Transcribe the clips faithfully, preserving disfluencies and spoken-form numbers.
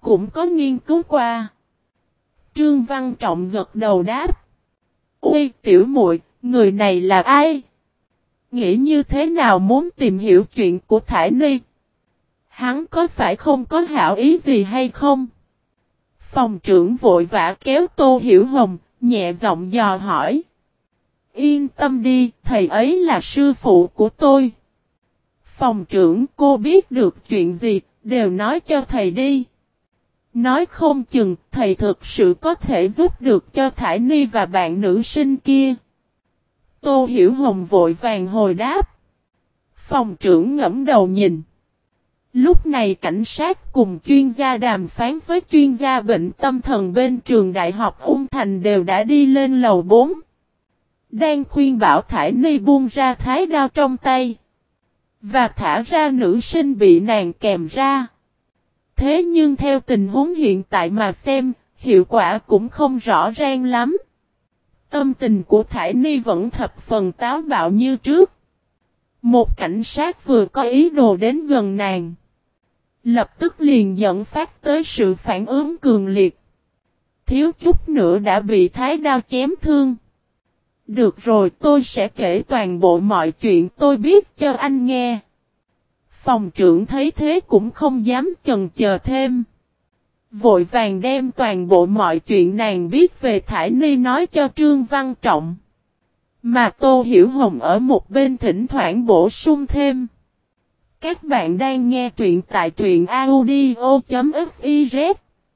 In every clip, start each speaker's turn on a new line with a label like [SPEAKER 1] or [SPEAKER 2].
[SPEAKER 1] cũng có nghiên cứu qua. Trương Văn Trọng gật đầu đáp. Ui, tiểu muội, người này là ai? Nghĩ như thế nào muốn tìm hiểu chuyện của Thải Ni? Hắn có phải không có hảo ý gì hay không? Phòng trưởng vội vã kéo Tô Hiểu Hồng, nhẹ giọng dò hỏi. Yên tâm đi, thầy ấy là sư phụ của tôi. Phòng trưởng, cô biết được chuyện gì, đều nói cho thầy đi. Nói không chừng, thầy thực sự có thể giúp được cho Thải Ni và bạn nữ sinh kia. Tô Hiểu Hồng vội vàng hồi đáp. Phòng trưởng ngẫm đầu nhìn. Lúc này cảnh sát cùng chuyên gia đàm phán với chuyên gia bệnh tâm thần bên trường đại học Ung Thành đều đã đi lên lầu bốn. Đang khuyên bảo Thải Ni buông ra thái đao trong tay. Và thả ra nữ sinh bị nàng kèm ra. Thế nhưng theo tình huống hiện tại mà xem, hiệu quả cũng không rõ ràng lắm. Tâm tình của Thải Ni vẫn thập phần táo bạo như trước. Một cảnh sát vừa có ý đồ đến gần nàng. Lập tức liền dẫn phát tới sự phản ứng cường liệt. Thiếu chút nữa đã bị thái đao chém thương. Được rồi, tôi sẽ kể toàn bộ mọi chuyện tôi biết cho anh nghe. Phòng trưởng thấy thế cũng không dám chần chờ thêm. Vội vàng đem toàn bộ mọi chuyện nàng biết về Thải Ni nói cho Trương Văn Trọng. Mà Tô Hiểu Hồng ở một bên thỉnh thoảng bổ sung thêm. Các bạn đang nghe truyện tại truyện audio chấm fiz.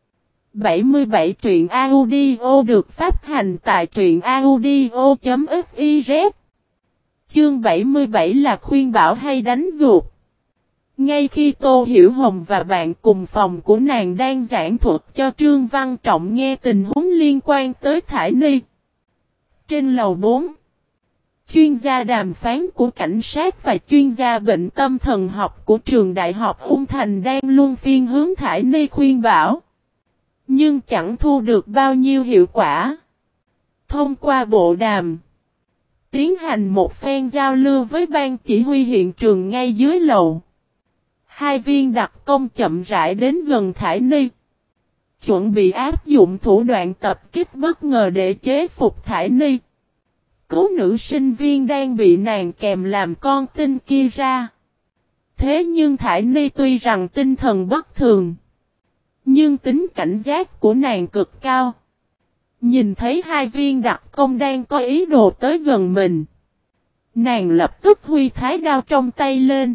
[SPEAKER 1] bảy mươi bảy truyện audio được phát hành tại truyện audio chấm fiz. Chương bảy mươi bảy là khuyên bảo hay đánh gục. Ngay khi Tô Hiểu Hồng và bạn cùng phòng của nàng đang giảng thuật cho Trương Văn Trọng nghe tình huống liên quan tới Thải Ni. Trên lầu bốn, chuyên gia đàm phán của cảnh sát và chuyên gia bệnh tâm thần học của trường đại học Ung Thành đang luân phiên hướng Thải Ni khuyên bảo. Nhưng chẳng thu được bao nhiêu hiệu quả. Thông qua bộ đàm, tiến hành một phen giao lưu với ban chỉ huy hiện trường ngay dưới lầu. Hai viên đặc công chậm rãi đến gần Thải Ni. Chuẩn bị áp dụng thủ đoạn tập kích bất ngờ để chế phục Thải Ni. Cứu nữ sinh viên đang bị nàng kèm làm con tin kia ra. Thế nhưng Thải Ni tuy rằng tinh thần bất thường. Nhưng tính cảnh giác của nàng cực cao. Nhìn thấy hai viên đặc công đang có ý đồ tới gần mình. Nàng lập tức huy thái đao trong tay lên.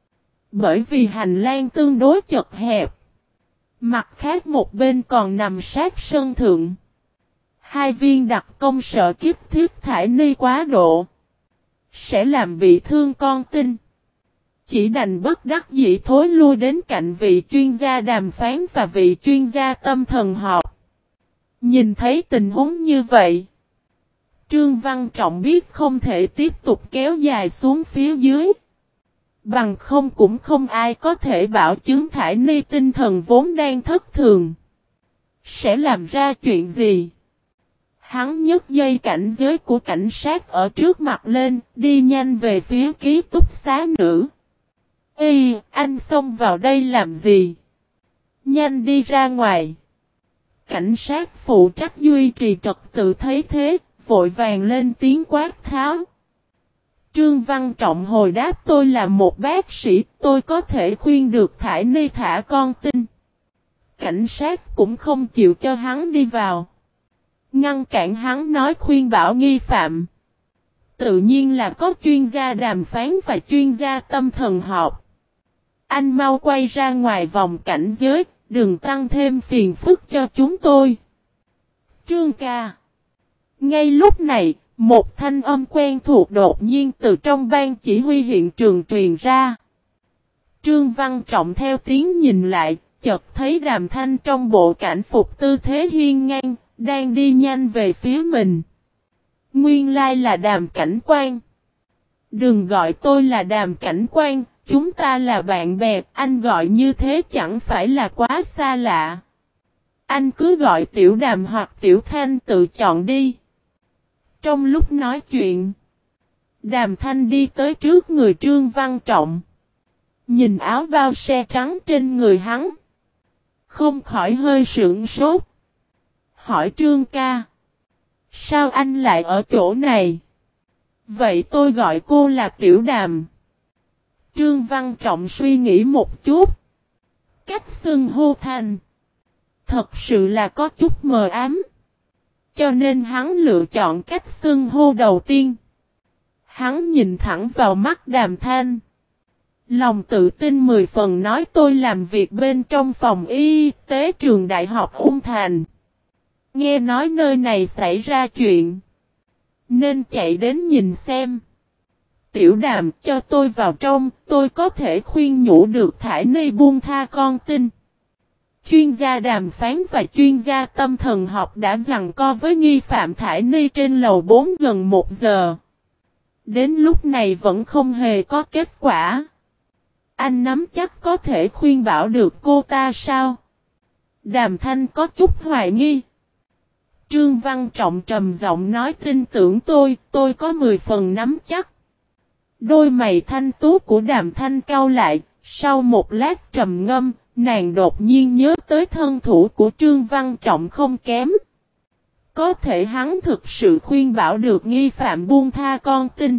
[SPEAKER 1] Bởi vì hành lang tương đối chật hẹp. Mặt khác một bên còn nằm sát sân thượng. Hai viên đặc công sợ kiếp thiết Thải Ni quá độ. Sẽ làm bị thương con tin. Chỉ đành bất đắc dĩ thối lui đến cạnh vị chuyên gia đàm phán và vị chuyên gia tâm thần học. Nhìn thấy tình huống như vậy. Trương Văn Trọng biết không thể tiếp tục kéo dài xuống phía dưới. Bằng không cũng không ai có thể bảo chứng Thải Ni tinh thần vốn đang thất thường. Sẽ làm ra chuyện gì? Hắn nhấc dây cảnh giới của cảnh sát ở trước mặt lên, đi nhanh về phía ký túc xá nữ. Ê, anh xông vào đây làm gì? Nhanh đi ra ngoài. Cảnh sát phụ trách duy trì trật tự thấy thế, vội vàng lên tiếng quát tháo. Trương Văn Trọng hồi đáp tôi là một bác sĩ, tôi có thể khuyên được Thải Ni thả con tin. Cảnh sát cũng không chịu cho hắn đi vào. Ngăn cản hắn nói khuyên bảo nghi phạm. Tự nhiên là có chuyên gia đàm phán và chuyên gia tâm thần học. Anh mau quay ra ngoài vòng cảnh giới, đừng tăng thêm phiền phức cho chúng tôi. Trương ca. Ngay lúc này, một thanh âm quen thuộc đột nhiên từ trong ban chỉ huy hiện trường truyền ra. Trương Văn Trọng theo tiếng nhìn lại, chợt thấy Đàm Thanh trong bộ cảnh phục tư thế hiên ngang, đang đi nhanh về phía mình. Nguyên lai là Đàm Cảnh Quan. Đừng gọi tôi là Đàm Cảnh Quan, chúng ta là bạn bè, anh gọi như thế chẳng phải là quá xa lạ. Anh cứ gọi Tiểu Đàm hoặc Tiểu Thanh tự chọn đi. Trong lúc nói chuyện, Đàm Thanh đi tới trước người Trương Văn Trọng. Nhìn áo bao xe trắng trên người hắn. Không khỏi hơi sửng sốt. Hỏi Trương ca. Sao anh lại ở chỗ này? Vậy tôi gọi cô là Tiểu Đàm. Trương Văn Trọng suy nghĩ một chút. Cách xưng hô thành. Thật sự là có chút mờ ám. Cho nên hắn lựa chọn cách xưng hô đầu tiên. Hắn nhìn thẳng vào mắt Đàm Thanh. Lòng tự tin mười phần nói tôi làm việc bên trong phòng y tế trường đại học Ung Thành. Nghe nói nơi này xảy ra chuyện. Nên chạy đến nhìn xem. Tiểu Đàm cho tôi vào trong, tôi có thể khuyên nhủ được Thải Ni buông tha con tin. Chuyên gia đàm phán và chuyên gia tâm thần học đã giằng co với nghi phạm Thải Ni trên lầu bốn gần một giờ. Đến lúc này vẫn không hề có kết quả. Anh nắm chắc có thể khuyên bảo được cô ta sao? Đàm Thanh có chút hoài nghi. Trương Văn Trọng trầm giọng nói tin tưởng tôi, tôi có mười phần nắm chắc. Đôi mày thanh tú của Đàm Thanh cau lại, sau một lát trầm ngâm, nàng đột nhiên nhớ tới thân thủ của Trương Văn Trọng không kém. Có thể hắn thực sự khuyên bảo được nghi phạm buông tha con tin.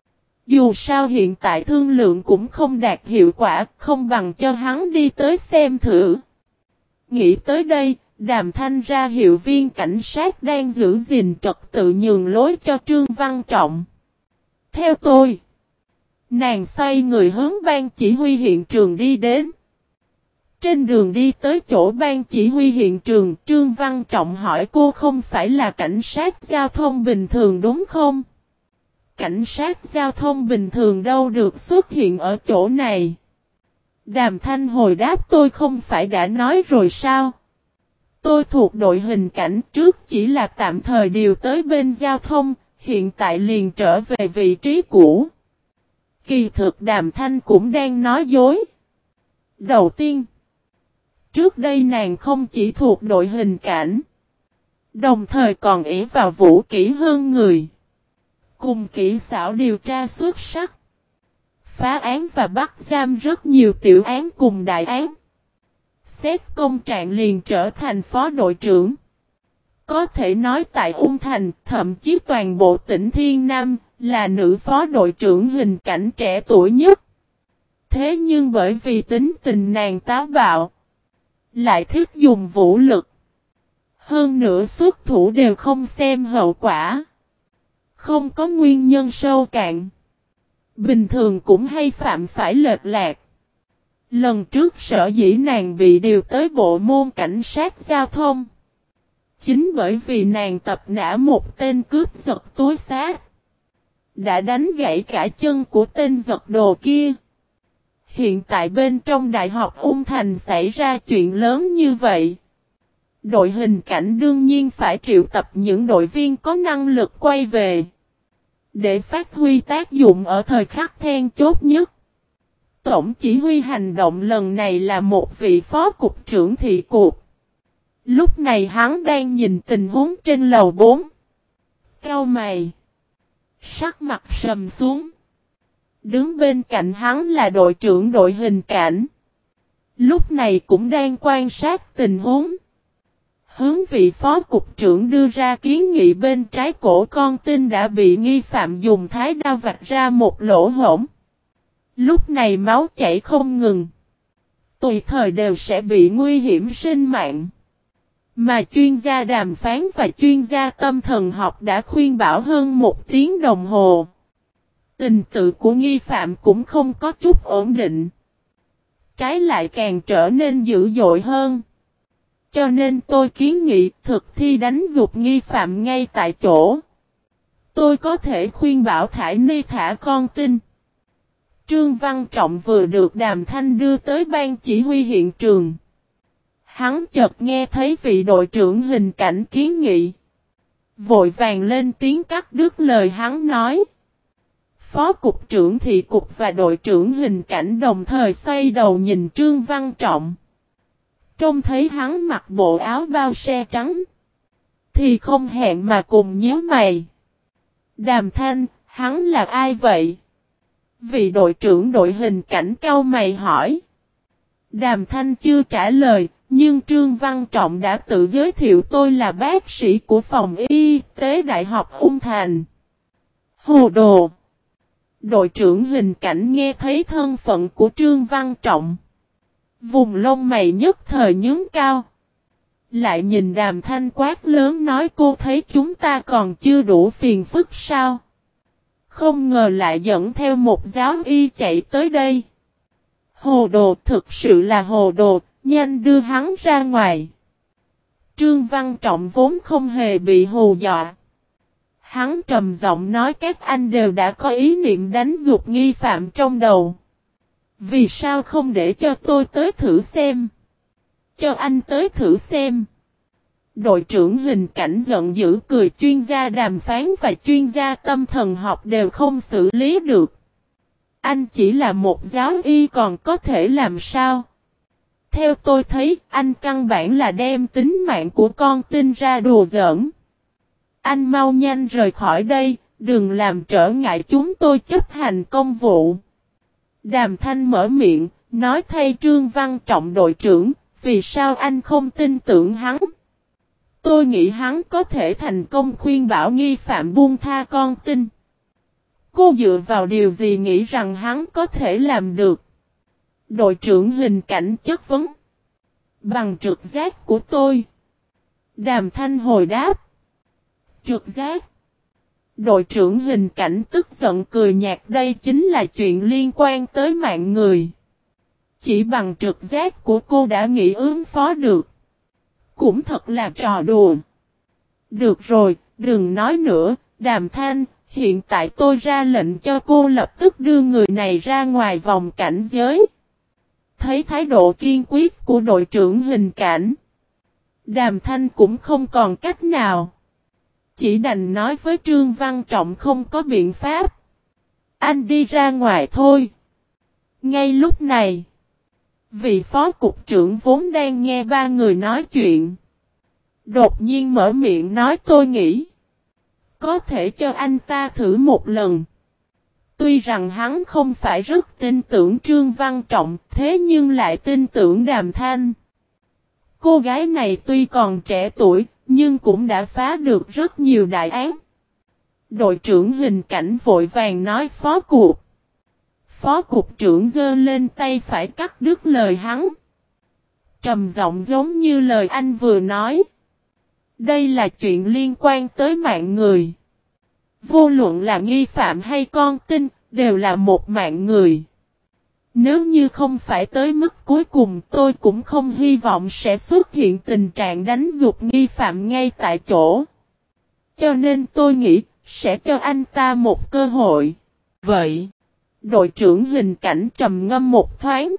[SPEAKER 1] Dù sao hiện tại thương lượng cũng không đạt hiệu quả, không bằng cho hắn đi tới xem thử. Nghĩ tới đây, Đàm Thanh ra hiệu viên cảnh sát đang giữ gìn trật tự nhường lối cho Trương Văn Trọng. Theo tôi. Nàng xoay người hướng ban chỉ huy hiện trường đi đến. Trên đường đi tới chỗ ban chỉ huy hiện trường, Trương Văn Trọng hỏi cô không phải là cảnh sát giao thông bình thường đúng không? Cảnh sát giao thông bình thường đâu được xuất hiện ở chỗ này. Đàm Thanh hồi đáp tôi không phải đã nói rồi sao? Tôi thuộc đội hình cảnh trước chỉ là tạm thời điều tới bên giao thông, hiện tại liền trở về vị trí cũ. Kỳ thực Đàm Thanh cũng đang nói dối. Đầu tiên, trước đây nàng không chỉ thuộc đội hình cảnh, đồng thời còn ỷ vào vũ kỹ hơn người. Cùng kỹ xảo điều tra xuất sắc. Phá án và bắt giam rất nhiều tiểu án cùng đại án. Xét công trạng liền trở thành phó đội trưởng. Có thể nói tại Ung Thành, thậm chí toàn bộ tỉnh Thiên Nam, là nữ phó đội trưởng hình cảnh trẻ tuổi nhất. Thế nhưng bởi vì tính tình nàng táo bạo, lại thích dùng vũ lực. Hơn nữa xuất thủ đều không xem hậu quả. Không có nguyên nhân sâu cạn. Bình thường cũng hay phạm phải lệch lạc. Lần trước sở dĩ nàng bị điều tới bộ môn cảnh sát giao thông. Chính bởi vì nàng tập nã một tên cướp giật túi xách. Đã đánh gãy cả chân của tên giật đồ kia. Hiện tại bên trong Đại học Ung Thành xảy ra chuyện lớn như vậy. Đội hình cảnh đương nhiên phải triệu tập những đội viên có năng lực quay về. Để phát huy tác dụng ở thời khắc then chốt nhất. Tổng chỉ huy hành động lần này là một vị phó cục trưởng thị cục. Lúc này hắn đang nhìn tình huống trên lầu bốn. Cau mày. Sắc mặt sầm xuống. Đứng bên cạnh hắn là đội trưởng đội hình cảnh. Lúc này cũng đang quan sát tình huống. Hướng vị phó cục trưởng đưa ra kiến nghị bên trái cổ con tin đã bị nghi phạm dùng thái đao vạch ra một lỗ hổng. Lúc này máu chảy không ngừng. Tùy thời đều sẽ bị nguy hiểm sinh mạng. Mà chuyên gia đàm phán và chuyên gia tâm thần học đã khuyên bảo hơn một tiếng đồng hồ. Tình tự của nghi phạm cũng không có chút ổn định. Trái lại càng trở nên dữ dội hơn. Cho nên tôi kiến nghị thực thi đánh gục nghi phạm ngay tại chỗ. Tôi có thể khuyên bảo Thải Ni thả con tin. Trương Văn Trọng vừa được Đàm Thanh đưa tới ban chỉ huy hiện trường. Hắn chợt nghe thấy vị đội trưởng hình cảnh kiến nghị. Vội vàng lên tiếng cắt đứt lời hắn nói. Phó cục trưởng thị cục và đội trưởng hình cảnh đồng thời xoay đầu nhìn Trương Văn Trọng. Trông thấy hắn mặc bộ áo bao xe trắng. Thì không hẹn mà cùng nhíu mày. Đàm Thanh, hắn là ai vậy? Vị đội trưởng đội hình cảnh cau mày hỏi. Đàm Thanh chưa trả lời, Nhưng Trương Văn Trọng đã tự giới thiệu tôi là bác sĩ của phòng y tế Đại học Ung Thành. Hồ đồ! Đội trưởng hình cảnh nghe thấy thân phận của Trương Văn Trọng. Vùng lông mày nhất thời nhướng cao. Lại nhìn Đàm Thanh quát lớn nói cô thấy chúng ta còn chưa đủ phiền phức sao? Không ngờ lại dẫn theo một giáo y chạy tới đây. Hồ đồ, thực sự là hồ đồ, nhanh đưa hắn ra ngoài. Trương Văn Trọng vốn không hề bị hù dọa. Hắn trầm giọng nói các anh đều đã có ý niệm đánh gục nghi phạm trong đầu. Vì sao không để cho tôi tới thử xem? Cho anh tới thử xem. Đội trưởng hình cảnh giận dữ cười, chuyên gia đàm phán và chuyên gia tâm thần học đều không xử lý được. Anh chỉ là một giáo y còn có thể làm sao? Theo tôi thấy, anh căn bản là đem tính mạng của con tin ra đùa giỡn. Anh mau nhanh rời khỏi đây, đừng làm trở ngại chúng tôi chấp hành công vụ. Đàm Thanh mở miệng, nói thay Trương Văn Trọng đội trưởng, vì sao anh không tin tưởng hắn? Tôi nghĩ hắn có thể thành công khuyên bảo nghi phạm buông tha con tin. Cô dựa vào điều gì nghĩ rằng hắn có thể làm được? Đội trưởng hình cảnh chất vấn. Bằng trực giác của tôi. Đàm Thanh hồi đáp. Trực giác. Đội trưởng hình cảnh tức giận cười nhạt, đây chính là chuyện liên quan tới mạng người. Chỉ bằng trực giác của cô đã nghĩ ứng phó được. Cũng thật là trò đùa. Được rồi, đừng nói nữa, Đàm Thanh, hiện tại tôi ra lệnh cho cô lập tức đưa người này ra ngoài vòng cảnh giới. Thấy thái độ kiên quyết của đội trưởng hình cảnh, Đàm Thanh cũng không còn cách nào. Chỉ đành nói với Trương Văn Trọng không có biện pháp. Anh đi ra ngoài thôi. Ngay lúc này, vị phó cục trưởng vốn đang nghe ba người nói chuyện, đột nhiên mở miệng nói tôi nghĩ có thể cho anh ta thử một lần. Tuy rằng hắn không phải rất tin tưởng Trương Văn Trọng, thế nhưng lại tin tưởng Đàm Thanh. Cô gái này tuy còn trẻ tuổi, nhưng cũng đã phá được rất nhiều đại án. Đội trưởng hình cảnh vội vàng nói phó cục. Phó cục trưởng giơ lên tay phải cắt đứt lời hắn. Trầm giọng giống như lời anh vừa nói. Đây là chuyện liên quan tới mạng người. Vô luận là nghi phạm hay con tin, đều là một mạng người. Nếu như không phải tới mức cuối cùng, tôi cũng không hy vọng sẽ xuất hiện tình trạng đánh gục nghi phạm ngay tại chỗ. Cho nên tôi nghĩ, sẽ cho anh ta một cơ hội. Vậy, đội trưởng hình cảnh trầm ngâm một thoáng.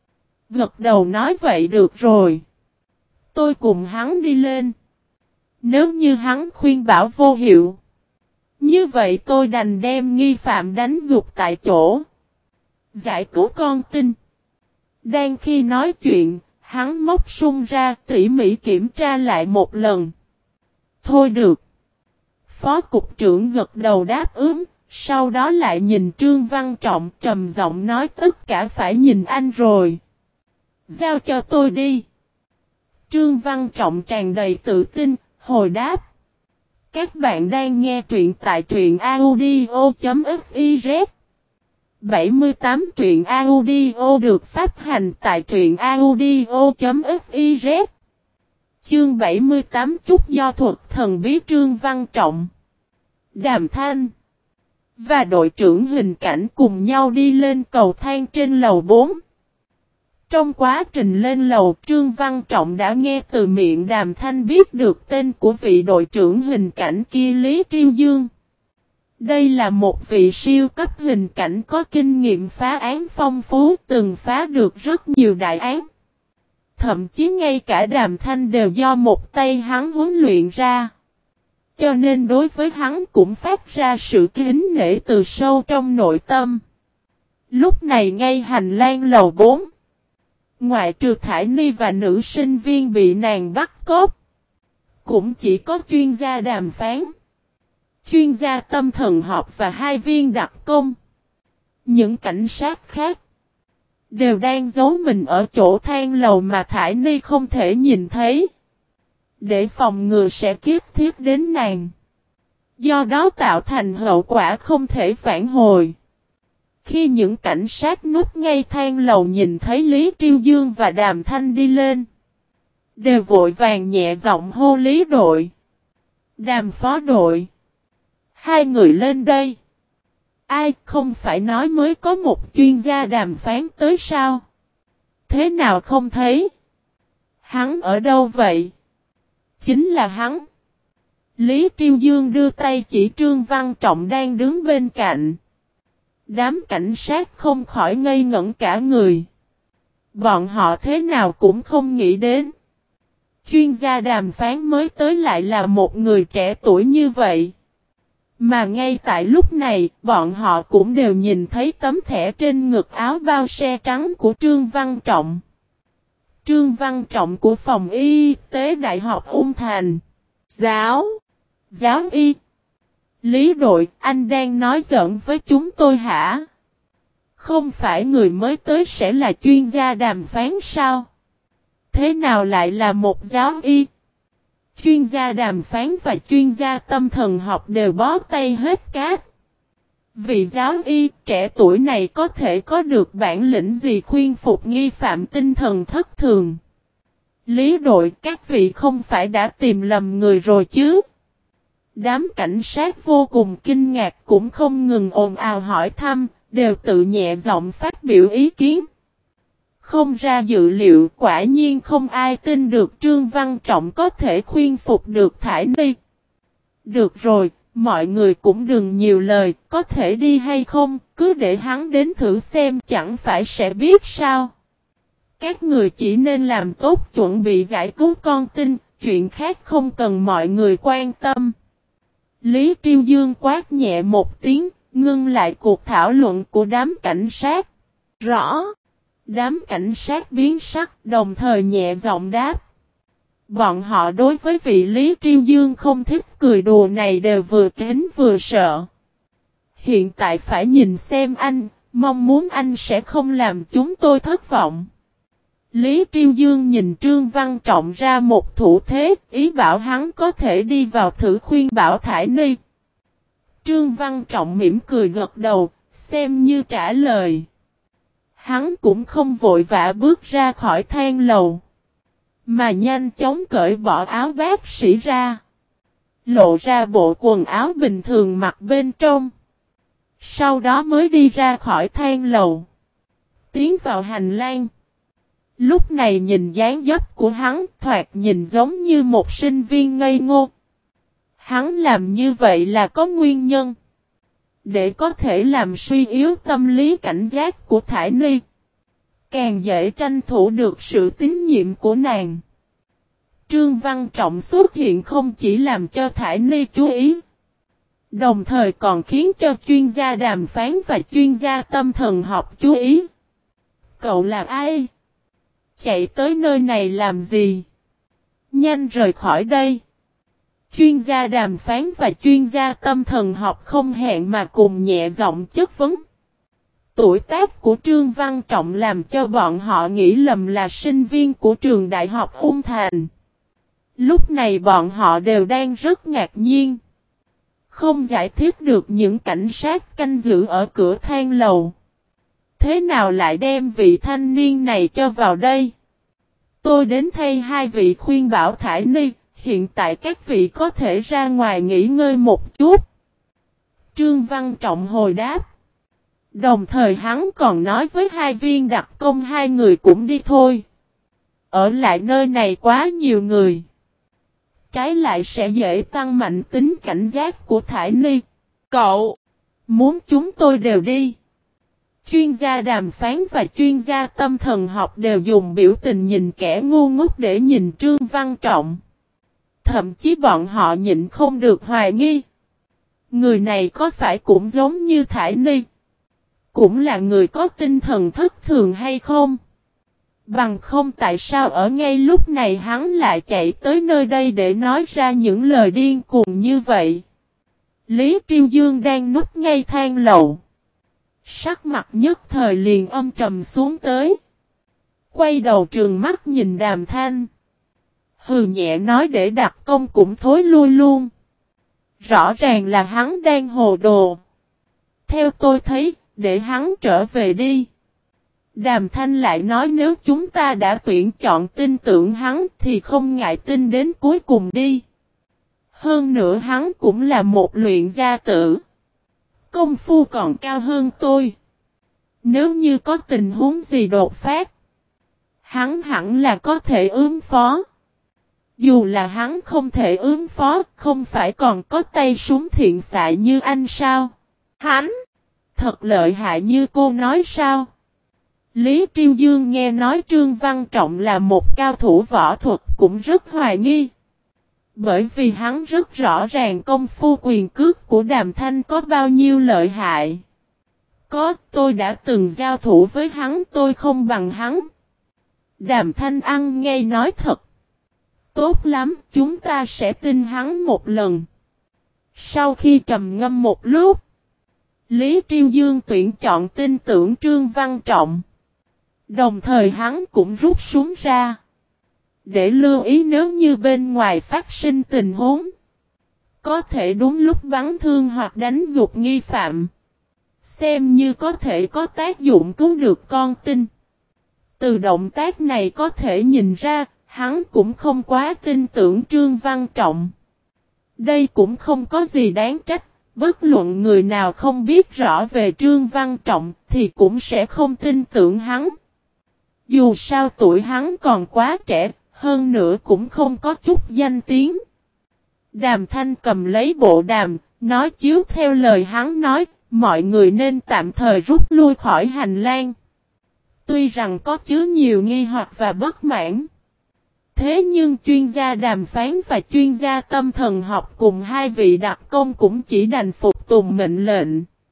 [SPEAKER 1] Gật đầu nói vậy được rồi. Tôi cùng hắn đi lên. Nếu như hắn khuyên bảo vô hiệu, như vậy tôi đành đem nghi phạm đánh gục tại chỗ. Giải cứu con tin. Đang khi nói chuyện, hắn móc súng ra tỉ mỉ kiểm tra lại một lần. Thôi được. Phó cục trưởng gật đầu đáp ứng, sau đó lại nhìn Trương Văn Trọng trầm giọng nói tất cả phải nhìn anh rồi. Giao cho tôi đi. Trương Văn Trọng tràn đầy tự tin, hồi đáp. Các bạn đang nghe truyện tại truyện audio.fiz. bảy mươi tám truyện audio được phát hành tại truyện audio.fiz. Chương bảy mươi tám chút do thuật thần bí Trương Văn Trọng, Đàm Thanh và đội trưởng hình cảnh cùng nhau đi lên cầu thang trên lầu bốn. Trong quá trình lên lầu, Trương Văn Trọng đã nghe từ miệng Đàm Thanh biết được tên của vị đội trưởng hình cảnh kia Lý Triêu Dương. Đây là một vị siêu cấp hình cảnh có kinh nghiệm phá án phong phú, từng phá được rất nhiều đại án. Thậm chí ngay cả Đàm Thanh đều do một tay hắn huấn luyện ra. Cho nên đối với hắn cũng phát ra sự kính nể từ sâu trong nội tâm. Lúc này ngay hành lang lầu bốn, ngoại trừ Thải Ni và nữ sinh viên bị nàng bắt cóc, cũng chỉ có chuyên gia đàm phán, chuyên gia tâm thần học và hai viên đặc công. Những cảnh sát khác đều đang giấu mình ở chỗ thang lầu mà Thải Ni không thể nhìn thấy. Để phòng ngừa sẽ kiếp thiết đến nàng. Do đó tạo thành hậu quả không thể phản hồi. Khi những cảnh sát núp ngay thang lầu nhìn thấy Lý Triêu Dương và Đàm Thanh đi lên, đều vội vàng nhẹ giọng hô Lý đội. Đàm phó đội. Hai người lên đây. Ai không phải nói mới có một chuyên gia đàm phán tới sao? Thế nào không thấy? Hắn ở đâu vậy? Chính là hắn. Lý Triêu Dương đưa tay chỉ Trương Văn Trọng đang đứng bên cạnh. Đám cảnh sát không khỏi ngây ngẩn cả người. Bọn họ thế nào cũng không nghĩ đến. Chuyên gia đàm phán mới tới lại là một người trẻ tuổi như vậy. Mà ngay tại lúc này, bọn họ cũng đều nhìn thấy tấm thẻ trên ngực áo bao xe trắng của Trương Văn Trọng. Trương Văn Trọng của phòng y tế Đại học Ung Thành. Giáo. Giáo y. Lý đội, anh đang nói giỡn với chúng tôi hả? Không phải người mới tới sẽ là chuyên gia đàm phán sao? Thế nào lại là một giáo y? Chuyên gia đàm phán và chuyên gia tâm thần học đều bó tay hết cát. Vị giáo y trẻ tuổi này có thể có được bản lĩnh gì khuyên phục nghi phạm tinh thần thất thường? Lý đội, các vị không phải đã tìm lầm người rồi chứ? Đám cảnh sát vô cùng kinh ngạc cũng không ngừng ồn ào hỏi thăm, đều tự nhẹ giọng phát biểu ý kiến. Không ra dự liệu, quả nhiên không ai tin được Trương Văn Trọng có thể khuyên phục được Thải Ni. Được rồi, mọi người cũng đừng nhiều lời, có thể đi hay không, cứ để hắn đến thử xem chẳng phải sẽ biết sao. Các người chỉ nên làm tốt chuẩn bị giải cứu con tin, chuyện khác không cần mọi người quan tâm. Lý Triêu Dương quát nhẹ một tiếng, ngưng lại cuộc thảo luận của đám cảnh sát. Rõ. Đám cảnh sát biến sắc, đồng thời nhẹ giọng đáp. Bọn họ đối với vị Lý Triêu Dương không thích cười đùa này đều vừa kính vừa sợ. Hiện tại phải nhìn xem anh, mong muốn anh sẽ không làm chúng tôi thất vọng. Lý Triêu Dương nhìn Trương Văn Trọng ra một thủ thế, ý bảo hắn có thể đi vào thử khuyên bảo Thải Ni. Trương Văn Trọng mỉm cười gật đầu, xem như trả lời. Hắn cũng không vội vã bước ra khỏi thang lầu, mà nhanh chóng cởi bỏ áo bác sĩ ra, lộ ra bộ quần áo bình thường mặc bên trong. Sau đó mới đi ra khỏi thang lầu, tiến vào hành lang. Lúc này nhìn dáng dấp của hắn thoạt nhìn giống như một sinh viên ngây ngô. Hắn làm như vậy là có nguyên nhân. Để có thể làm suy yếu tâm lý cảnh giác của Thải Ni. Càng dễ tranh thủ được sự tín nhiệm của nàng. Trương Văn Trọng xuất hiện không chỉ làm cho Thải Ni chú ý. Đồng thời còn khiến cho chuyên gia đàm phán và chuyên gia tâm thần học chú ý. Cậu là ai? Chạy tới nơi này làm gì? Nhanh rời khỏi đây. Chuyên gia đàm phán và chuyên gia tâm thần học không hẹn mà cùng nhẹ giọng chất vấn. Tuổi tác của Trương Văn Trọng làm cho bọn họ nghĩ lầm là sinh viên của trường Đại học Ung Thành. Lúc này bọn họ đều đang rất ngạc nhiên. Không giải thích được những cảnh sát canh giữ ở cửa thang lầu. Thế nào lại đem vị thanh niên này cho vào đây? Tôi đến thay hai vị khuyên bảo Thải Ni, hiện tại các vị có thể ra ngoài nghỉ ngơi một chút. Trương Văn Trọng hồi đáp. Đồng thời hắn còn nói với hai viên đặc công hai người cũng đi thôi. Ở lại nơi này quá nhiều người. Trái lại sẽ dễ tăng mạnh tính cảnh giác của Thải Ni. Cậu, muốn chúng tôi đều đi. Chuyên gia đàm phán và chuyên gia tâm thần học đều dùng biểu tình nhìn kẻ ngu ngốc để nhìn Trương Văn Trọng. Thậm chí bọn họ nhịn không được hoài nghi. Người này có phải cũng giống như Thải Ni? Cũng là người có tinh thần thất thường hay không? Bằng không tại sao ở ngay lúc này hắn lại chạy tới nơi đây để nói ra những lời điên cuồng như vậy? Lý Triêu Dương đang núp ngay thang lầu. Sắc mặt nhất thời liền âm trầm xuống tới. Quay đầu trừng mắt nhìn Đàm Thanh. Hừ nhẹ nói để đặc công cũng thối lui luôn. Rõ ràng là hắn đang hồ đồ. Theo tôi thấy, để hắn trở về đi. Đàm Thanh lại nói nếu chúng ta đã tuyển chọn tin tưởng hắn thì không ngại tin đến cuối cùng đi. Hơn nữa hắn cũng là một luyện gia tử. Công phu còn cao hơn tôi. Nếu như có tình huống gì đột phát, hắn hẳn là có thể ứng phó. Dù là hắn không thể ứng phó, không phải còn có tay súng thiện xạ như anh sao? Hắn thật lợi hại như cô nói sao? Lý Triêu Dương nghe nói Trương Văn Trọng là một cao thủ võ thuật cũng rất hoài nghi. Bởi vì hắn rất rõ ràng công phu quyền cước của Đàm Thanh có bao nhiêu lợi hại. Có, tôi đã từng giao thủ với hắn, tôi không bằng hắn. Đàm Thanh ăn ngay nói thật. Tốt lắm, chúng ta sẽ tin hắn một lần. Sau khi trầm ngâm một lúc, Lý Triêu Dương tuyển chọn tin tưởng Trương Văn Trọng. Đồng thời hắn cũng rút súng ra. Để lưu ý nếu như bên ngoài phát sinh tình huống. Có thể đúng lúc bắn thương hoặc đánh gục nghi phạm. Xem như có thể có tác dụng cứu được con tin. Từ động tác này có thể nhìn ra, hắn cũng không quá tin tưởng Trương Văn Trọng. Đây cũng không có gì đáng trách, bất luận người nào không biết rõ về Trương Văn Trọng thì cũng sẽ không tin tưởng hắn. Dù sao tuổi hắn còn quá trẻ, hơn nữa cũng không có chút danh tiếng. Đàm Thanh cầm lấy bộ đàm, nói chiếu theo lời hắn nói, mọi người nên tạm thời rút lui khỏi hành lang. Tuy rằng có chứa nhiều nghi hoặc và bất mãn. Thế nhưng chuyên gia đàm phán và chuyên gia tâm thần học cùng hai vị đặc công cũng chỉ đành phục tùng mệnh lệnh.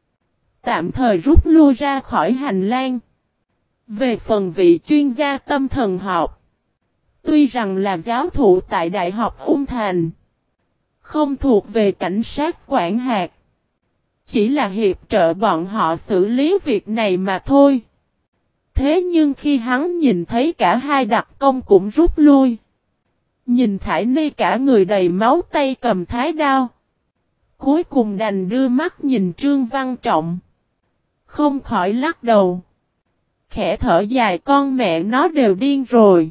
[SPEAKER 1] Tạm thời rút lui ra khỏi hành lang. Về phần vị chuyên gia tâm thần học, tuy rằng là giáo thụ tại Đại học Ung Thành, không thuộc về cảnh sát quản hạt, chỉ là hiệp trợ bọn họ xử lý việc này mà thôi. Thế nhưng khi hắn nhìn thấy cả hai đặc công cũng rút lui, nhìn Thải Ni cả người đầy máu tay cầm thái đao, cuối cùng đành đưa mắt nhìn Trương Văn Trọng, không khỏi lắc đầu. Khẽ thở dài con mẹ nó đều điên rồi.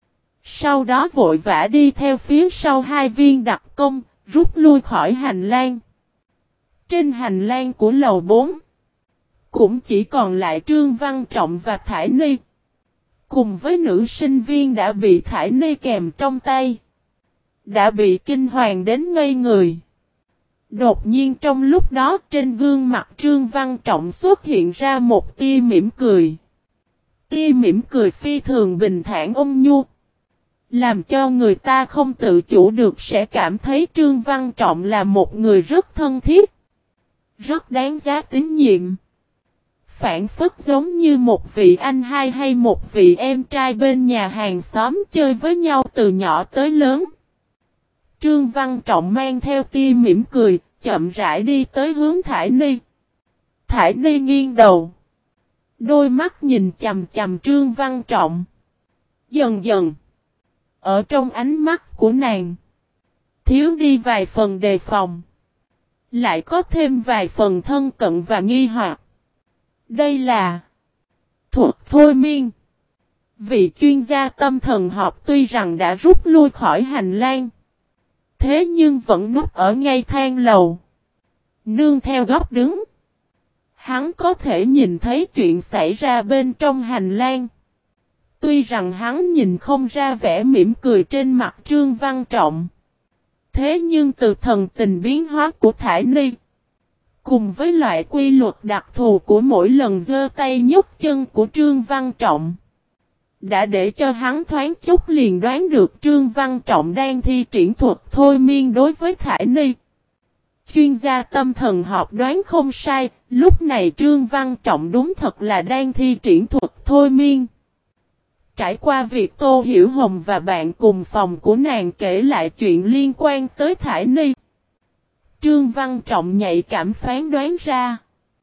[SPEAKER 1] Sau đó vội vã đi theo phía sau hai viên đặc công, rút lui khỏi hành lang. Trên hành lang của lầu bốn, cũng chỉ còn lại Trương Văn Trọng và Thải Ni. Cùng với nữ sinh viên đã bị Thải Ni kèm trong tay. Đã bị kinh hoàng đến ngây người. Đột nhiên trong lúc đó trên gương mặt Trương Văn Trọng xuất hiện ra một tia mỉm cười. Tia mỉm cười phi thường bình thản ôn nhu. Làm cho người ta không tự chủ được sẽ cảm thấy Trương Văn Trọng là một người rất thân thiết. Rất đáng giá tín nhiệm. Phản phất giống như một vị anh hai hay một vị em trai bên nhà hàng xóm chơi với nhau từ nhỏ tới lớn. Trương Văn Trọng mang theo tia mỉm cười, chậm rãi đi tới hướng Thải Ni. Thải Ni nghiêng đầu. Đôi mắt nhìn chằm chằm Trương Văn Trọng. Dần dần, ở trong ánh mắt của nàng, thiếu đi vài phần đề phòng. Lại có thêm vài phần thân cận và nghi hoặc. Đây là thuật thôi miên. Vị chuyên gia tâm thần học tuy rằng đã rút lui khỏi hành lang, thế nhưng vẫn núp ở ngay thang lầu. Nương theo góc đứng, hắn có thể nhìn thấy chuyện xảy ra bên trong hành lang. Tuy rằng hắn nhìn không ra vẻ mỉm cười trên mặt Trương Văn Trọng, thế nhưng từ thần tình biến hóa của Thải Ni, cùng với loại quy luật đặc thù của mỗi lần giơ tay nhấc chân của Trương Văn Trọng, đã để cho hắn thoáng chút liền đoán được Trương Văn Trọng đang thi triển thuật thôi miên đối với Thải Ni. Chuyên gia tâm thần học đoán không sai, lúc này Trương Văn Trọng đúng thật là đang thi triển thuật thôi miên. Trải qua việc Tô Hiểu Hồng và bạn cùng phòng của nàng kể lại chuyện liên quan tới Thải Ni, Trương Văn Trọng nhạy cảm phán đoán ra,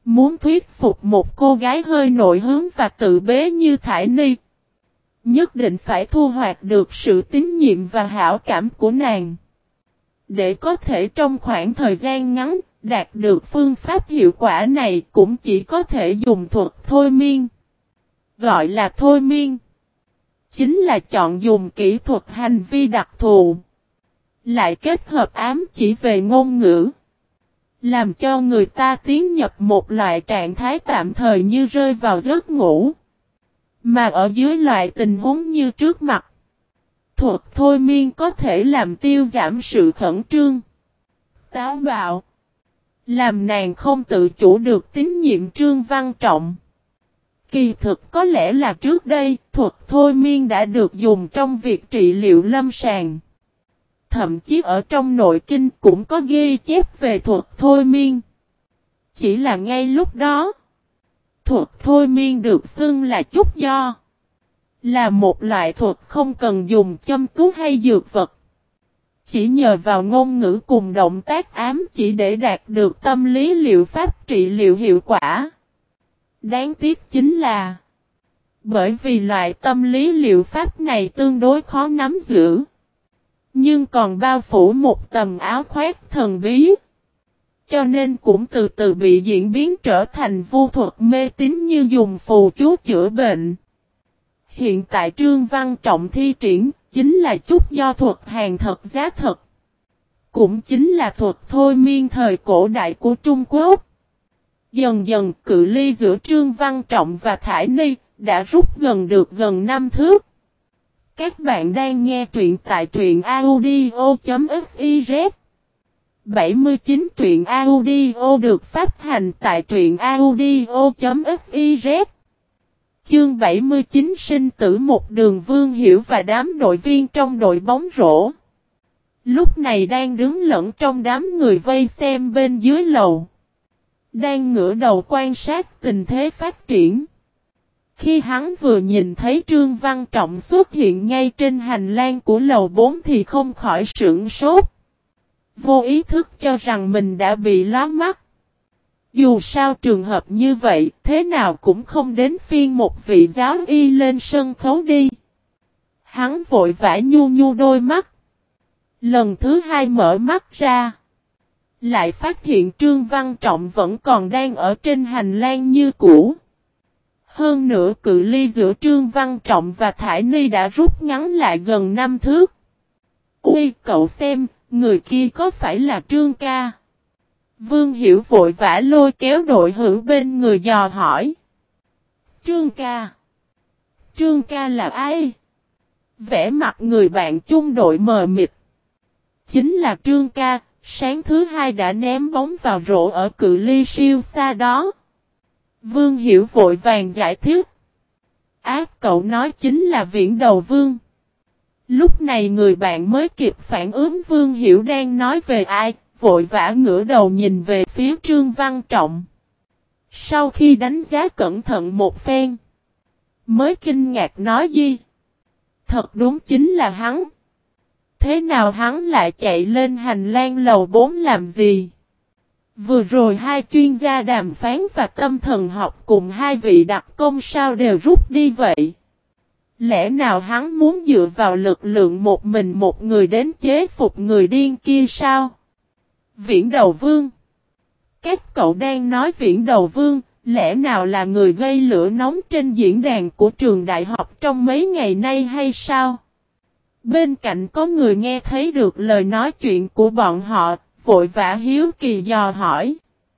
[SPEAKER 1] Muốn thuyết phục một cô gái hơi nội hướng và tự bế như Thải Ni, nhất định phải thu hoạch được sự tín nhiệm và hảo cảm của nàng. Để có thể trong khoảng thời gian ngắn đạt được phương pháp hiệu quả này cũng chỉ có thể dùng thuật thôi miên. Gọi là thôi miên chính là chọn dùng kỹ thuật hành vi đặc thù, lại kết hợp ám chỉ về ngôn ngữ, làm cho người ta tiến nhập một loại trạng thái tạm thời như rơi vào giấc ngủ. Mà ở dưới loại tình huống như trước mặt, thuật thôi miên có thể làm tiêu giảm sự khẩn trương, táo bạo, làm nàng không tự chủ được tín nhiệm Trương Văn Trọng. Kỳ thực có lẽ là trước đây, thuật thôi miên đã được dùng trong việc trị liệu lâm sàng. Thậm chí ở trong nội kinh cũng có ghi chép về thuật thôi miên. Chỉ là ngay lúc đó, thuật thôi miên được xưng là trúc do, là một loại thuật không cần dùng châm cứu hay dược vật. Chỉ nhờ vào ngôn ngữ cùng động tác ám chỉ để đạt được tâm lý liệu pháp trị liệu hiệu quả. Đáng tiếc chính là, bởi vì loại tâm lý liệu pháp này tương đối khó nắm giữ, nhưng còn bao phủ một tầng áo khoác thần bí, cho nên cũng từ từ bị diễn biến trở thành vu thuật mê tín như dùng phù chú chữa bệnh. Hiện tại Trương Văn Trọng thi triển chính là chút do thuật hàng thật giá thật, cũng chính là thuật thôi miên thời cổ đại của Trung Quốc. Dần dần cự ly giữa Trương Văn Trọng và Thải Ni đã rút gần được gần năm thước. Các bạn đang nghe truyện tại truyện audio.fiz. bảy mươi chín truyện audio được phát hành tại truyện audio.fiz. Chương bảy mươi chín sinh tử một đường. Vương Hiểu và đám đội viên trong đội bóng rổ lúc này đang đứng lẫn trong đám người vây xem bên dưới lầu, đang ngửa đầu quan sát tình thế phát triển. Khi hắn vừa nhìn thấy Trương Văn Trọng xuất hiện ngay trên hành lang của lầu bốn thì không khỏi sửng sốt, vô ý thức cho rằng mình đã bị lóa mắt. Dù sao trường hợp như vậy, thế nào cũng không đến phiên một vị giáo y lên sân khấu đi. Hắn vội vã nhu nhu đôi mắt. Lần thứ hai mở mắt ra, lại phát hiện Trương Văn Trọng vẫn còn đang ở trên hành lang như cũ. Hơn nữa cự ly giữa Trương Văn Trọng và Thải Ni đã rút ngắn lại gần năm thước. Ui, cậu xem, người kia có phải là Trương ca? Vương Hiểu vội vã lôi kéo đội hữu bên người dò hỏi. Trương ca? Trương ca là ai? Vẻ mặt người bạn chung đội mờ mịt. Chính là Trương ca, sáng thứ hai đã ném bóng vào rổ ở cự ly siêu xa đó. Vương Hiểu vội vàng giải thích. Ác cậu nói chính là Viễn Đầu Vương. Lúc này người bạn mới kịp phản ứng Vương Hiểu đang nói về ai, vội vã ngửa đầu nhìn về phía Trương Văn Trọng. Sau khi đánh giá cẩn thận một phen, mới kinh ngạc nói gì? Thật đúng chính là hắn. Thế nào hắn lại chạy lên hành lang lầu bốn làm gì? Vừa rồi hai chuyên gia đàm phán và tâm thần học cùng hai vị đặc công sao đều rút đi vậy? Lẽ nào hắn muốn dựa vào lực lượng một mình một người đến chế phục người điên kia sao? Viễn Đầu Vương. Các cậu đang nói Viễn Đầu Vương, lẽ nào là người gây lửa nóng trên diễn đàn của trường đại học trong mấy ngày nay hay sao? Bên cạnh có người nghe thấy được lời nói chuyện của bọn họ, vội vã hiếu kỳ dò hỏi.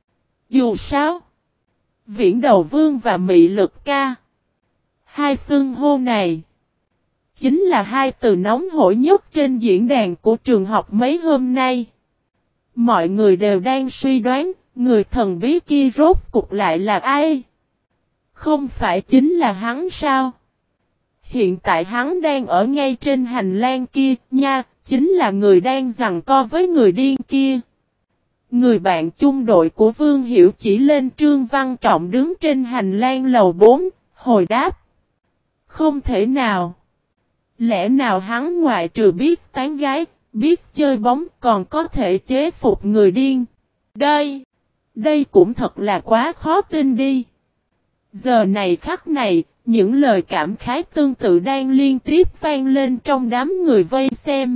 [SPEAKER 1] Dù sao, Viễn Đầu Vương và Mị Lực Ca, hai xưng hô này chính là hai từ nóng hổi nhất trên diễn đàn của trường học mấy hôm nay. Mọi người đều đang suy đoán, người thần bí kia rốt cục lại là ai? Không phải chính là hắn sao? Hiện tại hắn đang ở ngay trên hành lang kia, nha, chính là người đang giằng co với người điên kia. Người bạn chung đội của Vương Hiểu chỉ lên Trương Văn Trọng đứng trên hành lang lầu bốn, hồi đáp. Không thể nào. Lẽ nào hắn ngoại trừ biết tán gái, biết chơi bóng còn có thể chế phục người điên? Đây, Đây cũng thật là quá khó tin đi. Giờ này khắc này, những lời cảm khái tương tự đang liên tiếp vang lên trong đám người vây xem.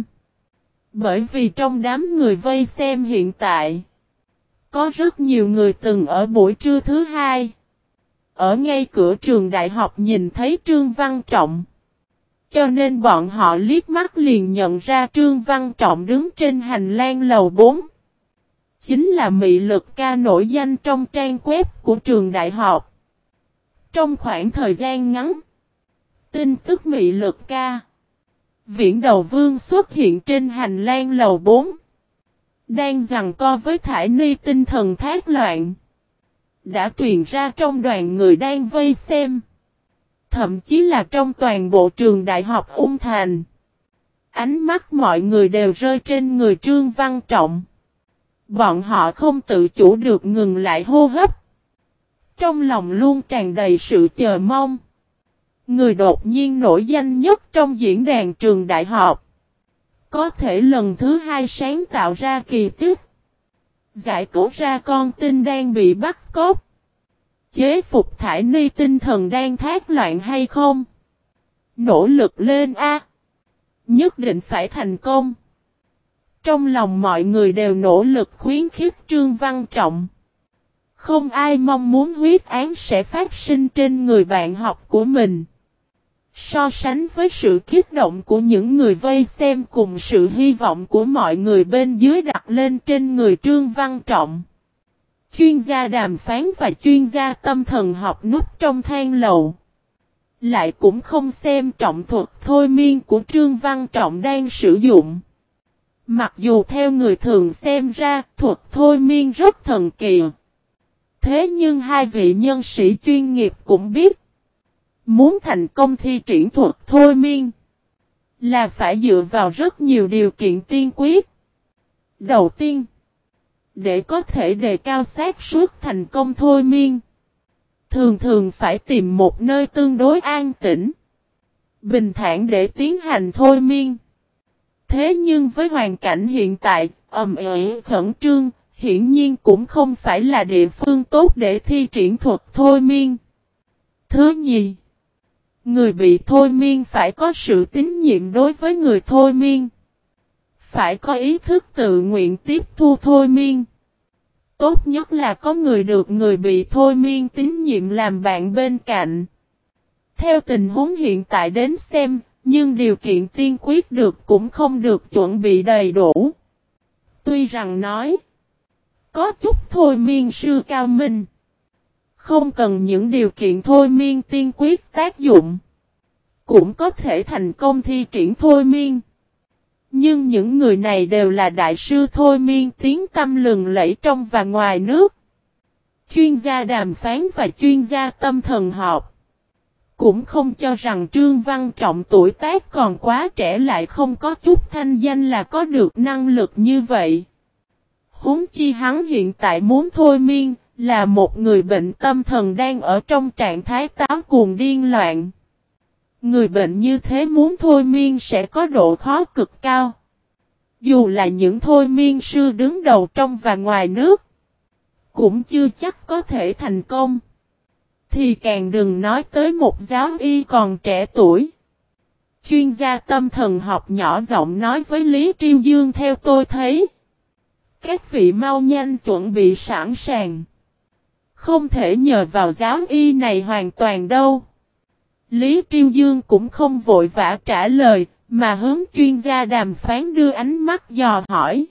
[SPEAKER 1] Bởi vì trong đám người vây xem hiện tại, có rất nhiều người từng ở buổi trưa thứ hai, ở ngay cửa trường đại học nhìn thấy Trương Văn Trọng. Cho nên bọn họ liếc mắt liền nhận ra Trương Văn Trọng đứng trên hành lang lầu bốn. Chính là mị lực ca nổi danh trong trang web của trường đại học. Trong khoảng thời gian ngắn, tin tức mị lực ca Viễn Đầu Vương xuất hiện trên hành lang lầu bốn. Đang giằng co với Thải Ni tinh thần thác loạn. Đã truyền ra trong đoàn người đang vây xem. Thậm chí là trong toàn bộ trường đại học Ung Thành. Ánh mắt mọi người đều rơi trên người Trương Văn Trọng. Bọn họ không tự chủ được ngừng lại hô hấp. Trong lòng luôn tràn đầy sự chờ mong. Người đột nhiên nổi danh nhất trong diễn đàn trường đại học. Có thể lần thứ hai sáng tạo ra kỳ tích. Giải cứu ra con tin đang bị bắt cóc. Chế phục Thải Ni tinh thần đang thác loạn hay không? Nỗ lực lên a, nhất định phải thành công. Trong lòng mọi người đều nỗ lực khuyến khích Trương Văn Trọng. Không ai mong muốn huyết án sẽ phát sinh trên người bạn học của mình. So sánh với sự kích động của những người vây xem cùng sự hy vọng của mọi người bên dưới đặt lên trên người Trương Văn Trọng. Chuyên gia đàm phán và chuyên gia tâm thần học núp trong thang lầu. Lại cũng không xem trọng thuật thôi miên của Trương Văn Trọng đang sử dụng. Mặc dù theo người thường xem ra thuật thôi miên rất thần kỳ. Thế nhưng hai vị nhân sĩ chuyên nghiệp cũng biết. Muốn thành công thi triển thuật thôi miên là phải dựa vào rất nhiều điều kiện tiên quyết. Đầu tiên, để có thể đề cao xác suất thành công thôi miên, thường thường phải tìm một nơi tương đối an tĩnh, bình thản để tiến hành thôi miên. Thế nhưng với hoàn cảnh hiện tại, ầm ĩ khẩn trương, hiển nhiên cũng không phải là địa phương tốt để thi triển thuật thôi miên. Thứ nhì, người bị thôi miên phải có sự tín nhiệm đối với người thôi miên. Phải có ý thức tự nguyện tiếp thu thôi miên. Tốt nhất là có người được người bị thôi miên tín nhiệm làm bạn bên cạnh. Theo tình huống hiện tại đến xem, nhưng điều kiện tiên quyết được cũng không được chuẩn bị đầy đủ. Tuy rằng nói, có chút thôi miên sư cao minh. Không cần những điều kiện thôi miên tiên quyết tác dụng. Cũng có thể thành công thi triển thôi miên. Nhưng những người này đều là đại sư thôi miên tiếng tăm lừng lẫy trong và ngoài nước. Chuyên gia đàm phán và chuyên gia tâm thần học. Cũng không cho rằng Trương Văn Trọng tuổi tác còn quá trẻ lại không có chút thanh danh là có được năng lực như vậy. Huống chi hắn hiện tại muốn thôi miên, là một người bệnh tâm thần đang ở trong trạng thái táo cuồng điên loạn. Người bệnh như thế muốn thôi miên sẽ có độ khó cực cao. Dù là những thôi miên sư đứng đầu trong và ngoài nước, cũng chưa chắc có thể thành công. Thì càng đừng nói tới một giáo y còn trẻ tuổi. Chuyên gia tâm thần học nhỏ giọng nói với Lý Triêu Dương theo tôi thấy. Các vị mau nhanh chuẩn bị sẵn sàng. Không thể nhờ vào giáo y này hoàn toàn đâu. Lý Triêu Dương cũng không vội vã trả lời, mà hướng chuyên gia đàm phán đưa ánh mắt dò hỏi.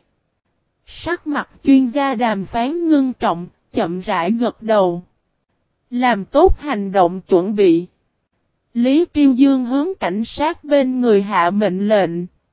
[SPEAKER 1] Sắc mặt chuyên gia đàm phán ngưng trọng, chậm rãi gật đầu. Làm tốt hành động chuẩn bị. Lý Triêu Dương hướng cảnh sát bên người hạ mệnh lệnh.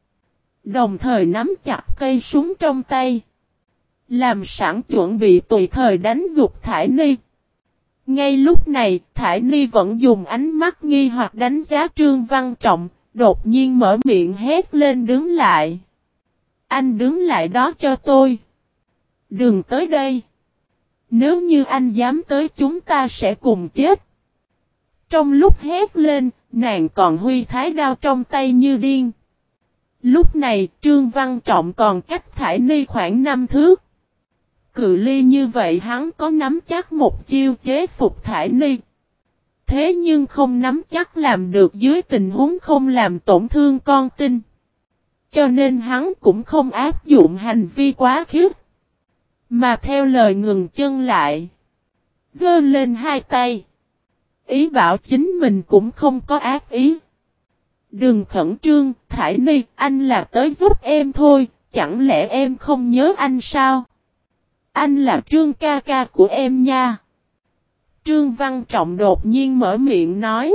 [SPEAKER 1] Đồng thời nắm chặt cây súng trong tay. Làm sẵn chuẩn bị tùy thời đánh gục Thải Ni. Ngay lúc này, Thải Ni vẫn dùng ánh mắt nghi hoặc đánh giá Trương Văn Trọng, đột nhiên mở miệng hét lên đứng lại. Anh đứng lại đó cho tôi. Đừng tới đây. Nếu như anh dám tới chúng ta sẽ cùng chết. Trong lúc hét lên, nàng còn huy thái đao trong tay như điên. Lúc này, Trương Văn Trọng còn cách Thải Ni khoảng năm thước. Cự ly như vậy hắn có nắm chắc một chiêu chế phục Thải Ni. Thế nhưng không nắm chắc làm được dưới tình huống không làm tổn thương con tin. Cho nên hắn cũng không áp dụng hành vi quá khích. Mà theo lời ngừng chân lại. Giơ lên hai tay. Ý bảo chính mình cũng không có ác ý. Đừng khẩn trương, Thải Ni, anh là tới giúp em thôi, chẳng lẽ em không nhớ anh sao? Anh là Trương ca ca của em nha. Trương Văn Trọng đột nhiên mở miệng nói.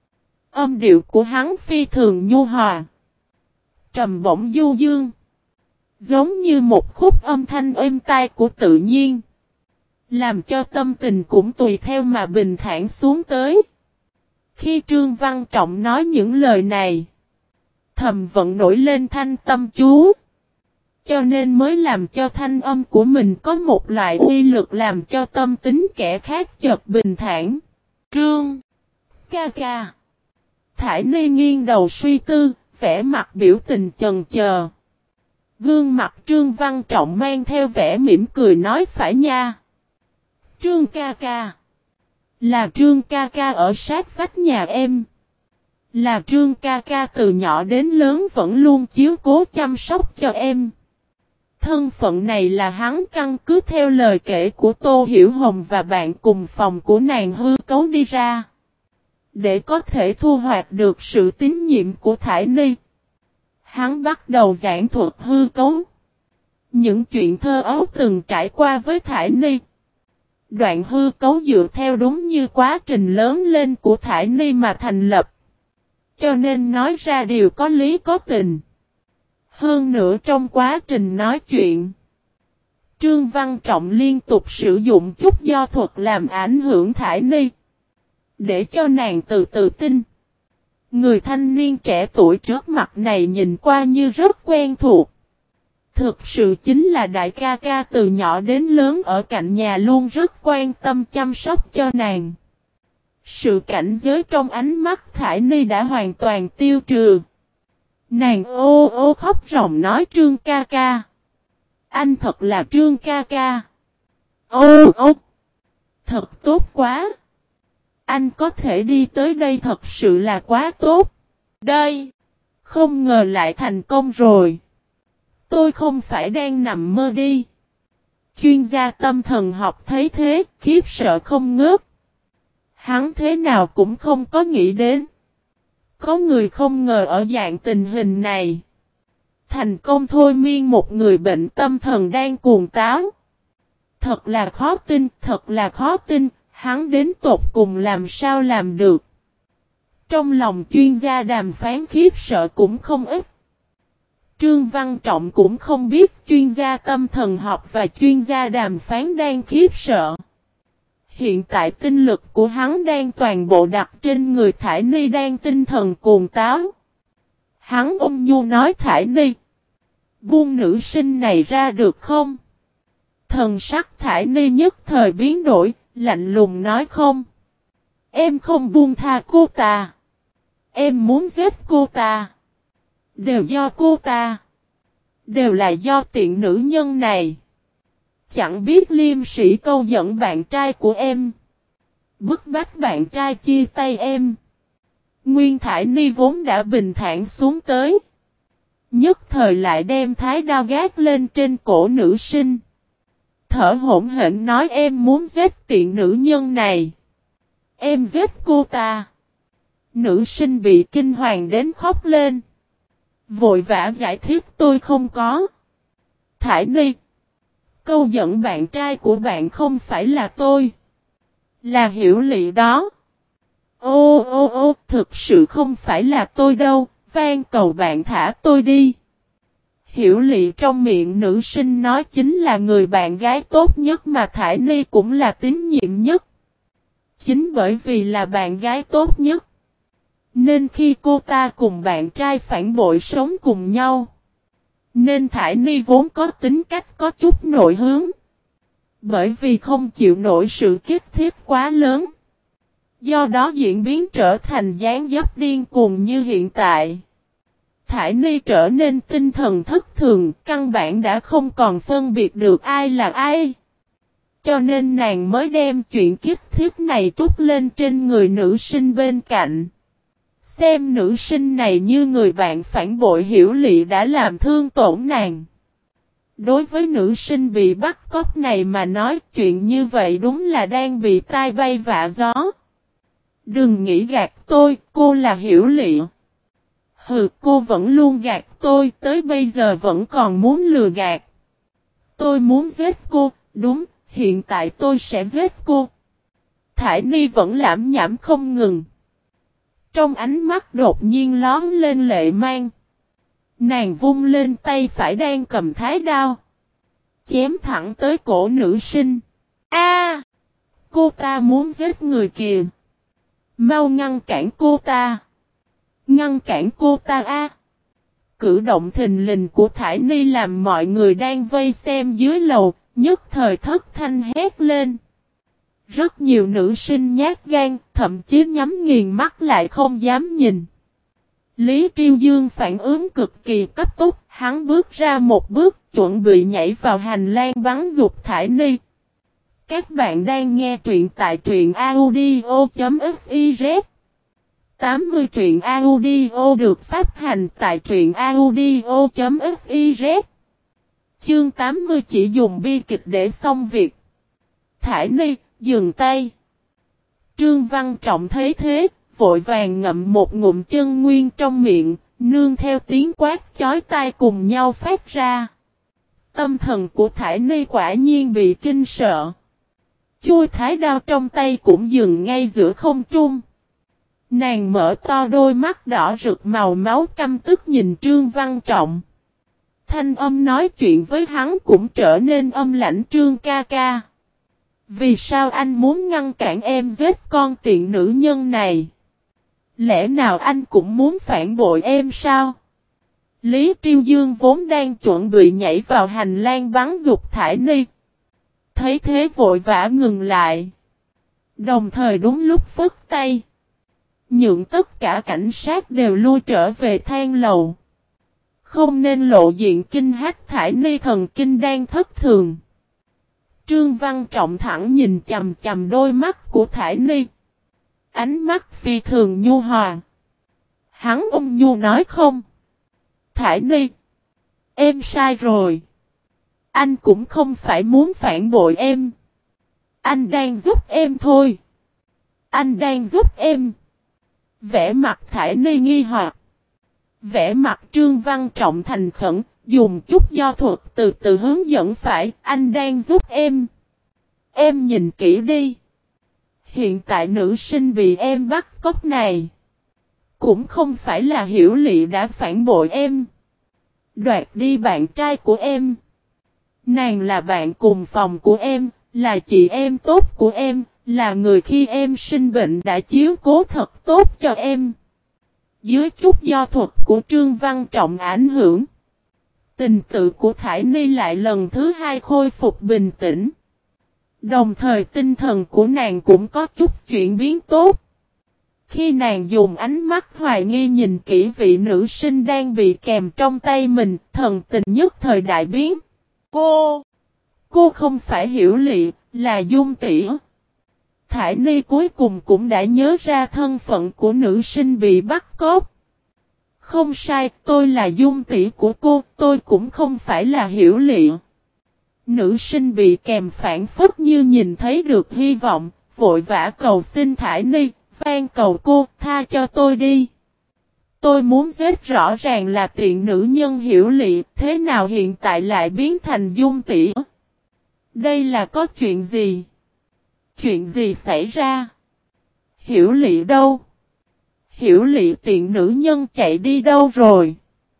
[SPEAKER 1] Âm điệu của hắn phi thường nhu hòa. Trầm bổng du dương. Giống như một khúc âm thanh êm tai của tự nhiên. Làm cho tâm tình cũng tùy theo mà bình thản xuống tới. Khi Trương Văn Trọng nói những lời này. Thầm vận nổi lên thanh tâm chú. Cho nên mới làm cho thanh âm của mình có một loại uy lực làm cho tâm tính kẻ khác chợt bình thản. Trương ca ca. Thải Ni nghiêng đầu suy tư, vẻ mặt biểu tình chần chờ. Gương mặt Trương Văn Trọng mang theo vẻ mỉm cười nói phải nha. Trương ca ca. Là Trương ca ca ở sát vách nhà em. Là Trương ca ca từ nhỏ đến lớn vẫn luôn chiếu cố chăm sóc cho em. Thân phận này là hắn căn cứ theo lời kể của Tô Hiểu Hồng và bạn cùng phòng của nàng hư cấu đi ra. Để có thể thu hoạch được sự tín nhiệm của Thải Ni. Hắn bắt đầu giảng thuật hư cấu. Những chuyện thơ ấu từng trải qua với Thải Ni. Đoạn hư cấu dựa theo đúng như quá trình lớn lên của Thải Ni mà thành lập. Cho nên nói ra điều có lý có tình. Hơn nữa trong quá trình nói chuyện. Trương Văn Trọng liên tục sử dụng chút do thuật làm ảnh hưởng Thải Ni. Để cho nàng từ từ tin. Người thanh niên trẻ tuổi trước mặt này nhìn qua như rất quen thuộc. Thực sự chính là đại ca ca từ nhỏ đến lớn ở cạnh nhà luôn rất quan tâm chăm sóc cho nàng. Sự cảnh giới trong ánh mắt Thải Ni đã hoàn toàn tiêu trừ. Nàng ô ô khóc ròng nói Trương ca ca. Anh thật là Trương ca ca. Ô ô. Thật tốt quá. Anh có thể đi tới đây thật sự là quá tốt. Đây. Không ngờ lại thành công rồi. Tôi không phải đang nằm mơ đi. Chuyên gia tâm thần học thấy thế, khiếp sợ không ngớt. Hắn thế nào cũng không có nghĩ đến. Có người không ngờ ở dạng tình hình này. Thành công thôi miên một người bệnh tâm thần đang cuồng táo. Thật là khó tin, thật là khó tin, hắn đến tột cùng làm sao làm được. Trong lòng chuyên gia đàm phán khiếp sợ cũng không ít. Trương Văn Trọng cũng không biết chuyên gia tâm thần học và chuyên gia đàm phán đang khiếp sợ. Hiện tại tinh lực của hắn đang toàn bộ đặt trên người Thải Ni đang tinh thần cuồng táo. Hắn ôn nhu nói Thải Ni. Buông nữ sinh này ra được không? Thần sắc Thải Ni nhất thời biến đổi, lạnh lùng nói không. Em không buông tha cô ta. Em muốn giết cô ta. Đều do cô ta. Đều là do tiện nữ nhân này. Chẳng biết liêm sĩ câu dẫn bạn trai của em. Bức bách bạn trai chia tay em. Nguyên Thải Ni vốn đã bình thản xuống tới. Nhất thời lại đem thái đao gác lên trên cổ nữ sinh. Thở hổn hển nói em muốn giết tiện nữ nhân này. Em giết cô ta. Nữ sinh bị kinh hoàng đến khóc lên. Vội vã giải thích tôi không có. Thải Ni. Câu dẫn bạn trai của bạn không phải là tôi. Là Hiểu Lị đó. Ô ô ô, thực sự không phải là tôi đâu, van cầu bạn thả tôi đi. Hiểu Lị trong miệng nữ sinh nói chính là người bạn gái tốt nhất mà Thải Ni cũng là tín nhiệm nhất. Chính bởi vì là bạn gái tốt nhất. Nên khi cô ta cùng bạn trai phản bội sống cùng nhau. Nên Thải Ni vốn có tính cách có chút nội hướng. Bởi vì không chịu nổi sự kích thiết quá lớn. Do đó diễn biến trở thành dáng dấp điên cuồng như hiện tại. Thải Ni trở nên tinh thần thất thường, căn bản đã không còn phân biệt được ai là ai. Cho nên nàng mới đem chuyện kiếp thiết này trút lên trên người nữ sinh bên cạnh. Xem nữ sinh này như người bạn phản bội Hiểu Lị đã làm thương tổn nàng. Đối với nữ sinh bị bắt cóc này mà nói chuyện như vậy đúng là đang bị tai bay vạ gió. Đừng nghĩ gạt tôi, cô là Hiểu Lị. Hừ, cô vẫn luôn gạt tôi, tới bây giờ vẫn còn muốn lừa gạt. Tôi muốn giết cô, đúng, hiện tại tôi sẽ giết cô. Thải Ni vẫn lảm nhảm không ngừng. Trong ánh mắt đột nhiên lóm lên lệ mang. Nàng vung lên tay phải đang cầm thái đao. Chém thẳng tới cổ nữ sinh. A! Cô ta muốn giết người kìa. Mau ngăn cản cô ta. Ngăn cản cô ta a! Cử động thình lình của Thải Ni làm mọi người đang vây xem dưới lầu, nhất thời thất thanh hét lên. Rất nhiều nữ sinh nhát gan, thậm chí nhắm nghiền mắt lại không dám nhìn. Lý Triêu Dương phản ứng cực kỳ cấp tốc, hắn bước ra một bước, chuẩn bị nhảy vào hành lang bắn gục Thải Ni. Các bạn đang nghe truyện tại truyện audio.fiz. tám mươi truyện audio được phát hành tại truyện audio.fiz. Chương tám mươi chỉ dùng bi kịch để xong việc. Thải Ni, dừng tay. Trương Văn Trọng thấy thế, vội vàng ngậm một ngụm chân nguyên trong miệng, nương theo tiếng quát chói tai cùng nhau phát ra. Tâm thần của Thải Ni quả nhiên bị kinh sợ. Chui thái đao trong tay cũng dừng ngay giữa không trung. Nàng mở to đôi mắt đỏ rực màu máu căm tức nhìn Trương Văn Trọng. Thanh âm nói chuyện với hắn cũng trở nên âm lãnh. Trương ca ca. Vì sao anh muốn ngăn cản em giết con tiện nữ nhân này? Lẽ nào anh cũng muốn phản bội em sao? Lý Triêu Dương vốn đang chuẩn bị nhảy vào hành lang bắn gục Thải Ni. Thấy thế vội vã ngừng lại. Đồng thời đúng lúc phất tay. Nhượng tất cả cảnh sát đều lui trở về thang lầu. Không nên lộ diện kinh hách Thải Ni thần kinh đang thất thường. Trương Văn Trọng thẳng nhìn chầm chầm đôi mắt của Thải Ni. Ánh mắt phi thường nhu hòa. Hắn ôn nhu nói không. Thải Ni. Em sai rồi. Anh cũng không phải muốn phản bội em. Anh đang giúp em thôi. Anh đang giúp em. Vẻ mặt Thải Ni nghi hoặc. Vẻ mặt Trương Văn Trọng thành khẩn. Dùng chút do thuật từ từ hướng dẫn phải. Anh đang giúp em. Em nhìn kỹ đi. Hiện tại nữ sinh bị em bắt cóc này. Cũng không phải là Hiểu Lị đã phản bội em. Đoạt đi bạn trai của em. Nàng là bạn cùng phòng của em. Là chị em tốt của em. Là người khi em sinh bệnh đã chiếu cố thật tốt cho em. Dưới chút do thuật của Trương Văn Trọng ảnh hưởng. Tình tự của Thải Ni lại lần thứ hai khôi phục bình tĩnh. Đồng thời tinh thần của nàng cũng có chút chuyển biến tốt. Khi nàng dùng ánh mắt hoài nghi nhìn kỹ vị nữ sinh đang bị kèm trong tay mình, thần tình nhất thời đại biến. Cô! Cô không phải Hiểu Lị, là Dung tỷ. Thải Ni cuối cùng cũng đã nhớ ra thân phận của nữ sinh bị bắt cóc. Không sai, tôi là Dung tỷ của cô, tôi cũng không phải là Hiểu Lị. Nữ sinh bị kèm phản phất như nhìn thấy được hy vọng, vội vã cầu xin Thải Ni, van cầu cô, tha cho tôi đi. Tôi muốn giết rõ ràng là tiện nữ nhân Hiểu Lị, thế nào hiện tại lại biến thành Dung tỷ? Đây là có chuyện gì? Chuyện gì xảy ra? Hiểu Lị đâu? Hiểu Lị tiện nữ nhân chạy đi đâu rồi?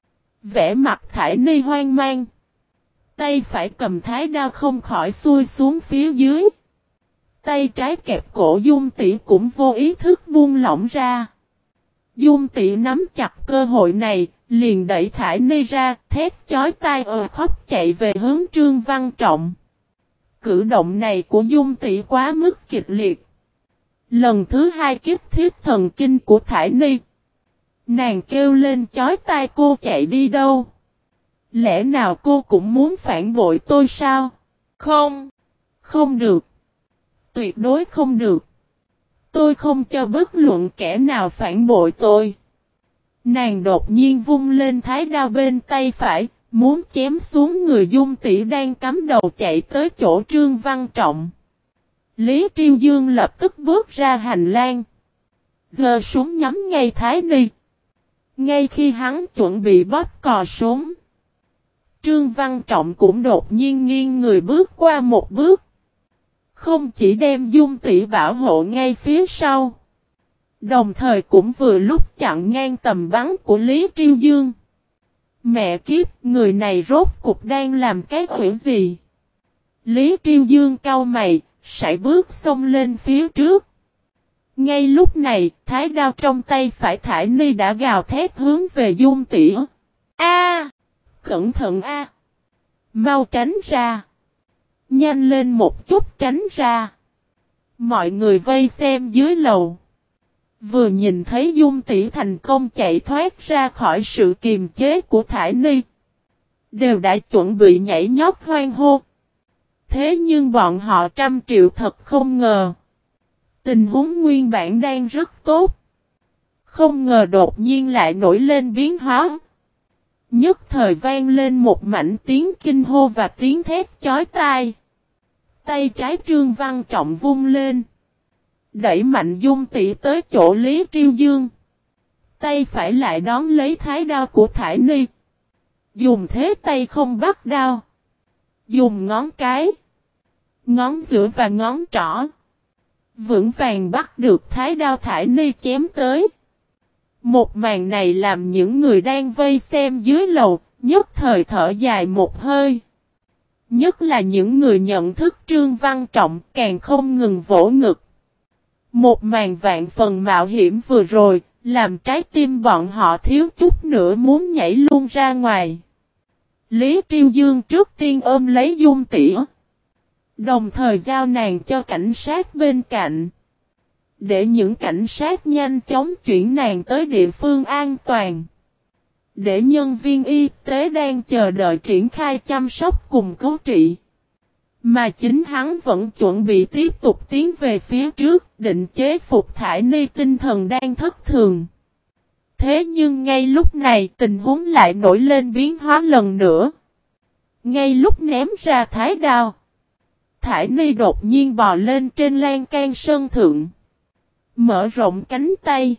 [SPEAKER 1] Vẻ mặt Thải Ni hoang mang. Tay phải cầm thái đao không khỏi xuôi xuống phía dưới. Tay trái kẹp cổ Dung tỷ cũng vô ý thức buông lỏng ra. Dung tỷ nắm chặt cơ hội này, liền đẩy Thải Ni ra, thét chói tai ờ khóc chạy về hướng Trương Văn Trọng. Cử động này của Dung tỷ quá mức kịch liệt. Lần thứ hai kích thiết thần kinh của Thải Ni. Nàng kêu lên chói tai cô chạy đi đâu? Lẽ nào cô cũng muốn phản bội tôi sao? Không. Không được. Tuyệt đối không được. Tôi không cho bất luận kẻ nào phản bội tôi. Nàng đột nhiên vung lên thái đao bên tay phải, muốn chém xuống người Dung Tỷ đang cắm đầu chạy tới chỗ Trương Văn Trọng. Lý Triêu Dương lập tức bước ra hành lang. Giơ súng nhắm ngay Thái Ni. Ngay khi hắn chuẩn bị bóp cò súng, Trương Văn Trọng cũng đột nhiên nghiêng người bước qua một bước. Không chỉ đem Dung Tỷ bảo hộ ngay phía sau, đồng thời cũng vừa lúc chặn ngang tầm bắn của Lý Triêu Dương. Mẹ kiếp, người này rốt cục đang làm cái quỷ gì? Lý Triêu Dương cau mày, sải bước xông lên phía trước. Ngay lúc này, thái đao trong tay phải Thải Ni đã gào thét hướng về Dung Tỷ. A! Cẩn thận a! Mau tránh ra! Nhanh lên một chút tránh ra! Mọi người vây xem dưới lầu. Vừa nhìn thấy Dung Tỷ thành công chạy thoát ra khỏi sự kiềm chế của Thải Ni, đều đã chuẩn bị nhảy nhót hoan hô. Thế nhưng bọn họ trăm triệu thật không ngờ. Tình huống nguyên bản đang rất tốt. Không ngờ đột nhiên lại nổi lên biến hóa. Nhất thời vang lên một mảnh tiếng kinh hô và tiếng thét chói tai. Tay trái Trương Văn Trọng vung lên, đẩy mạnh Dung Tỷ tới chỗ Lý Triêu Dương. Tay phải lại đón lấy thái đao của Thải Ni. Dùng thế tay không bắt đao. Dùng ngón cái, ngón giữa và ngón trỏ vững vàng bắt được thái đao Thải Ni chém tới. Một màn này làm những người đang vây xem dưới lầu nhất thời thở dài một hơi. Nhất là những người nhận thức Trương Văn Trọng càng không ngừng vỗ ngực. Một màn vạn phần mạo hiểm vừa rồi, làm trái tim bọn họ thiếu chút nữa muốn nhảy luôn ra ngoài. Lý Triêu Dương trước tiên ôm lấy Dung Tỷ, đồng thời giao nàng cho cảnh sát bên cạnh, để những cảnh sát nhanh chóng chuyển nàng tới địa phương an toàn, để nhân viên y tế đang chờ đợi triển khai chăm sóc cùng cứu trị. Mà chính hắn vẫn chuẩn bị tiếp tục tiến về phía trước, định chế phục Thải Ni tinh thần đang thất thường. Thế nhưng ngay lúc này tình huống lại nổi lên biến hóa lần nữa. Ngay lúc ném ra thái đao, Thải Ni đột nhiên bò lên trên lan can sân thượng, mở rộng cánh tay,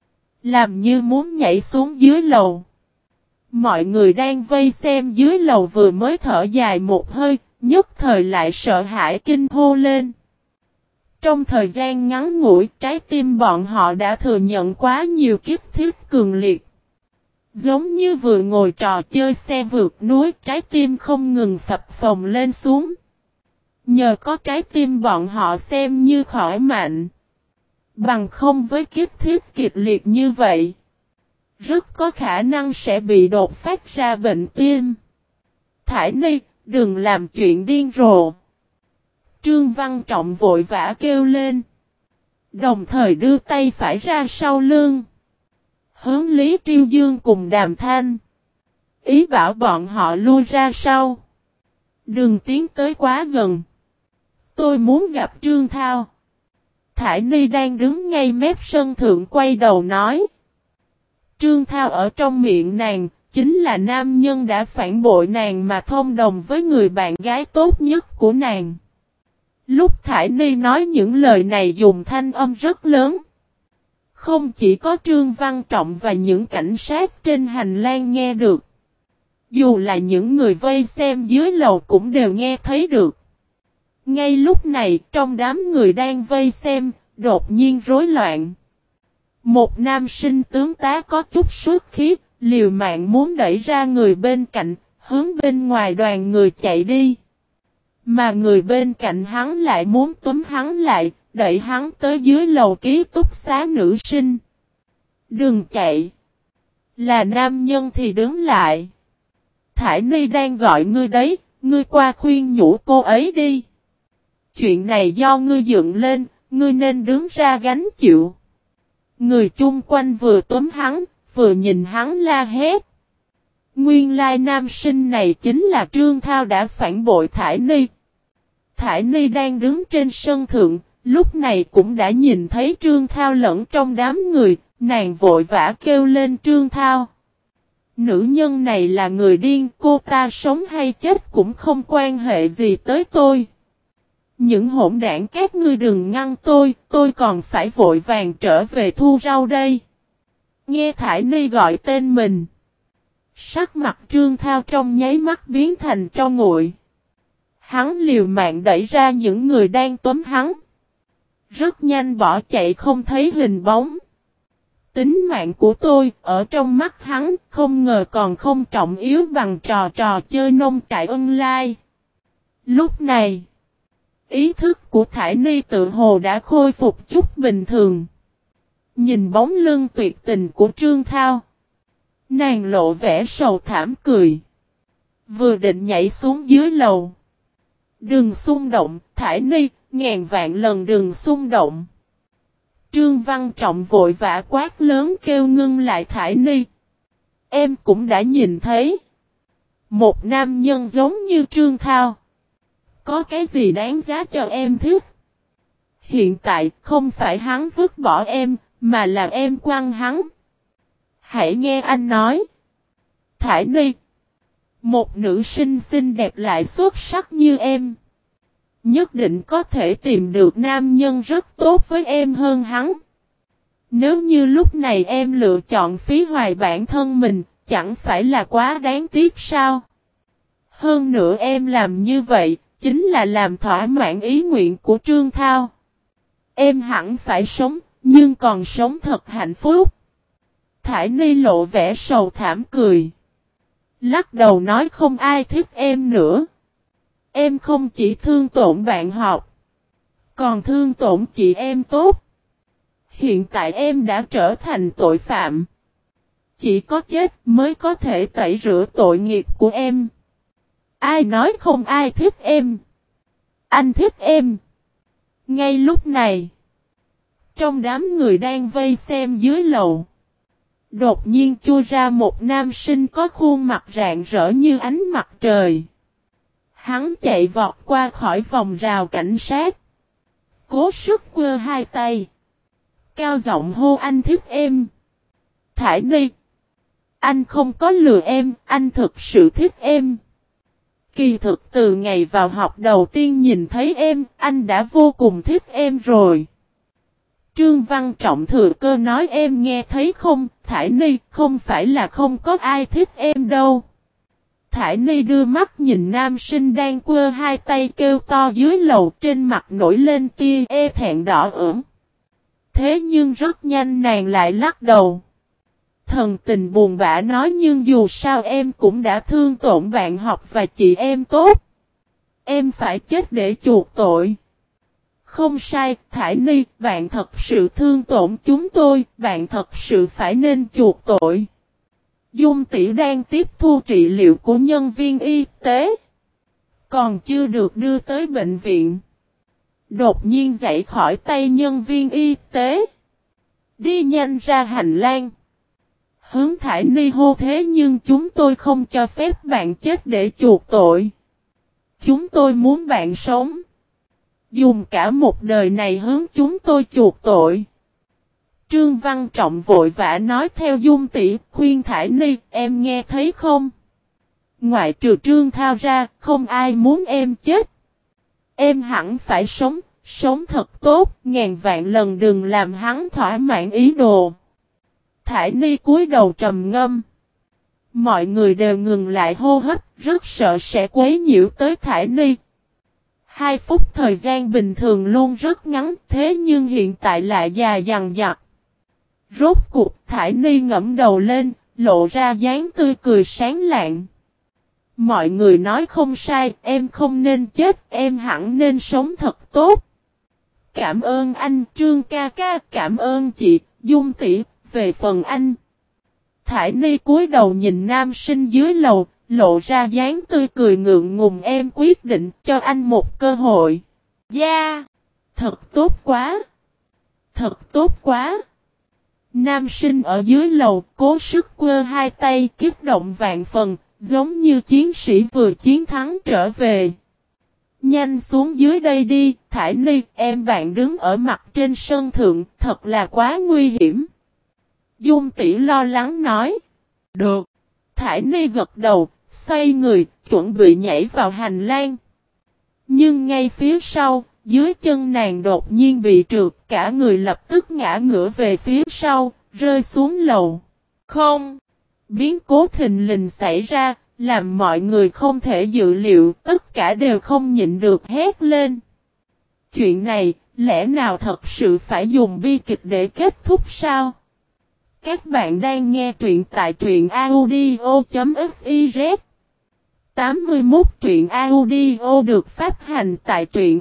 [SPEAKER 1] làm như muốn nhảy xuống dưới lầu. Mọi người đang vây xem dưới lầu vừa mới thở dài một hơi, nhất thời lại sợ hãi kinh hô lên. Trong thời gian ngắn ngủi, trái tim bọn họ đã thừa nhận quá nhiều kiếp thiết cường liệt. Giống như vừa ngồi trò chơi xe vượt núi, trái tim không ngừng phập phồng lên xuống. Nhờ có trái tim bọn họ xem như khỏi mạnh. Bằng không với kiếp thiết kịch liệt như vậy, rất có khả năng sẽ bị đột phát ra bệnh tim. Thải Ni, đừng làm chuyện điên rồ. Trương Văn Trọng vội vã kêu lên, đồng thời đưa tay phải ra sau lưng, hướng Lý Triêu Dương cùng Đàm Thanh, ý bảo bọn họ lui ra sau. Đừng tiến tới quá gần. Tôi muốn gặp Trương Thao. Thải Ni đang đứng ngay mép sân thượng quay đầu nói. Trương Thao ở trong miệng nàng, chính là nam nhân đã phản bội nàng mà thông đồng với người bạn gái tốt nhất của nàng. Lúc Thải Ni nói những lời này dùng thanh âm rất lớn. Không chỉ có Trương Văn Trọng và những cảnh sát trên hành lang nghe được. Dù là những người vây xem dưới lầu cũng đều nghe thấy được. Ngay lúc này, trong đám người đang vây xem, đột nhiên rối loạn. Một nam sinh tướng tá có chút xuất khí, liều mạng muốn đẩy ra người bên cạnh, hướng bên ngoài đoàn người chạy đi. Mà người bên cạnh hắn lại muốn túm hắn lại, đẩy hắn tới dưới lầu ký túc xá nữ sinh. Đừng chạy. Là nam nhân thì đứng lại. Thải Ni đang gọi ngươi đấy, ngươi qua khuyên nhủ cô ấy đi. Chuyện này do ngươi dựng lên, ngươi nên đứng ra gánh chịu. Người chung quanh vừa túm hắn, vừa nhìn hắn la hét. Nguyên lai nam sinh này chính là Trương Thao đã phản bội Thải Ni. Thải Ni đang đứng trên sân thượng, lúc này cũng đã nhìn thấy Trương Thao lẫn trong đám người, nàng vội vã kêu lên Trương Thao. Nữ nhân này là người điên, cô ta sống hay chết cũng không quan hệ gì tới tôi. Những hỗn đảng các ngươi đừng ngăn tôi, tôi còn phải vội vàng trở về thu rau đây. Nghe Thải Ni gọi tên mình. Sắc mặt Trương Thao trong nháy mắt biến thành tro nguội. Hắn liều mạng đẩy ra những người đang túm hắn. Rất nhanh bỏ chạy không thấy hình bóng. Tính mạng của tôi ở trong mắt hắn không ngờ còn không trọng yếu bằng trò trò chơi nông trại ân lai. Lúc này, ý thức của Thải Ni tự hồ đã khôi phục chút bình thường. Nhìn bóng lưng tuyệt tình của Trương Thao. Nàng lộ vẻ sầu thảm cười. Vừa định nhảy xuống dưới lầu. Đừng xung động, Thải Ni, ngàn vạn lần đừng xung động. Trương Văn Trọng vội vã quát lớn kêu ngưng lại Thải Ni. Em cũng đã nhìn thấy. Một nam nhân giống như Trương Thao. Có cái gì đáng giá cho em thích? Hiện tại không phải hắn vứt bỏ em, mà là em quăng hắn. Hãy nghe anh nói. Thải Ni. Một nữ sinh xinh đẹp lại xuất sắc như em. Nhất định có thể tìm được nam nhân rất tốt với em hơn hắn. Nếu như lúc này em lựa chọn phí hoài bản thân mình, chẳng phải là quá đáng tiếc sao? Hơn nữa em làm như vậy, chính là làm thỏa mãn ý nguyện của Trương Thao. Em hẳn phải sống, nhưng còn sống thật hạnh phúc. Thải Ni lộ vẻ sầu thảm cười. Lắc đầu nói không ai thích em nữa. Em không chỉ thương tổn bạn học, còn thương tổn chị em tốt. Hiện tại em đã trở thành tội phạm. Chỉ có chết mới có thể tẩy rửa tội nghiệp của em. Ai nói không ai thích em? Anh thích em. Ngay lúc này, trong đám người đang vây xem dưới lầu, đột nhiên chui ra một nam sinh có khuôn mặt rạng rỡ như ánh mặt trời. Hắn chạy vọt qua khỏi vòng rào cảnh sát. Cố sức quơ hai tay. Cao giọng hô anh thích em. Thải Ni. Anh không có lừa em, anh thực sự thích em. Kỳ thực từ ngày vào học đầu tiên nhìn thấy em, anh đã vô cùng thích em rồi. Trương Văn Trọng thừa cơ nói em nghe thấy không, Thải Ni, không phải là không có ai thích em đâu. Thải Ni đưa mắt nhìn nam sinh đang quơ hai tay kêu to dưới lầu, trên mặt nổi lên tia e thẹn đỏ ửng. Thế nhưng rất nhanh nàng lại lắc đầu. Thần tình buồn bã nói nhưng dù sao em cũng đã thương tổn bạn học và chị em tốt. Em phải chết để chuộc tội. Không sai, Thải Ni, bạn thật sự thương tổn chúng tôi, bạn thật sự phải nên chuộc tội. Dung tỷ đang tiếp thu trị liệu của nhân viên y tế. Còn chưa được đưa tới bệnh viện. Đột nhiên dậy khỏi tay nhân viên y tế. Đi nhanh ra hành lang. Hướng Thải Ni hô thế nhưng chúng tôi không cho phép bạn chết để chuộc tội. Chúng tôi muốn bạn sống. Dùng cả một đời này hướng chúng tôi chuộc tội. Trương Văn Trọng vội vã nói theo Dung tỷ, khuyên Thải Ni, em nghe thấy không? Ngoại trừ Trương Thao ra, không ai muốn em chết. Em hẳn phải sống, sống thật tốt, ngàn vạn lần đừng làm hắn thỏa mãn ý đồ. Thải Ni cúi đầu trầm ngâm. Mọi người đều ngừng lại hô hấp, rất sợ sẽ quấy nhiễu tới Thải Ni. Hai phút thời gian bình thường luôn rất ngắn, thế nhưng hiện tại lại dài dằng dặc. Rốt cuộc Thải Ni ngẫm đầu lên, lộ ra dáng tươi cười sáng lạng. Mọi người nói không sai, em không nên chết, em hẳn nên sống thật tốt. Cảm ơn anh, Trương ca ca, cảm ơn chị, Dung tỷ, về phần anh. Thải Ni cúi đầu nhìn nam sinh dưới lầu, lộ ra dáng tươi cười ngượng ngùng em quyết định cho anh một cơ hội. Da! Yeah, thật tốt quá! Thật tốt quá! Nam sinh ở dưới lầu cố sức quơ hai tay kích động vạn phần, giống như chiến sĩ vừa chiến thắng trở về. Nhanh xuống dưới đây đi, Thải Ni, em bạn đứng ở mặt trên sân thượng, thật là quá nguy hiểm. Dung tỷ lo lắng nói. Được. Thải Ni gật đầu, xoay người, chuẩn bị nhảy vào hành lang. Nhưng ngay phía sau, dưới chân nàng đột nhiên bị trượt, cả người lập tức ngã ngửa về phía sau, rơi xuống lầu. Không! Biến cố thình lình xảy ra, làm mọi người không thể dự liệu, tất cả đều không nhịn được hét lên. Chuyện này, lẽ nào thật sự phải dùng bi kịch để kết thúc sao? Các bạn đang nghe truyện tại truyện audio.fiz. tám mươi mốt truyện audio được phát hành tại truyện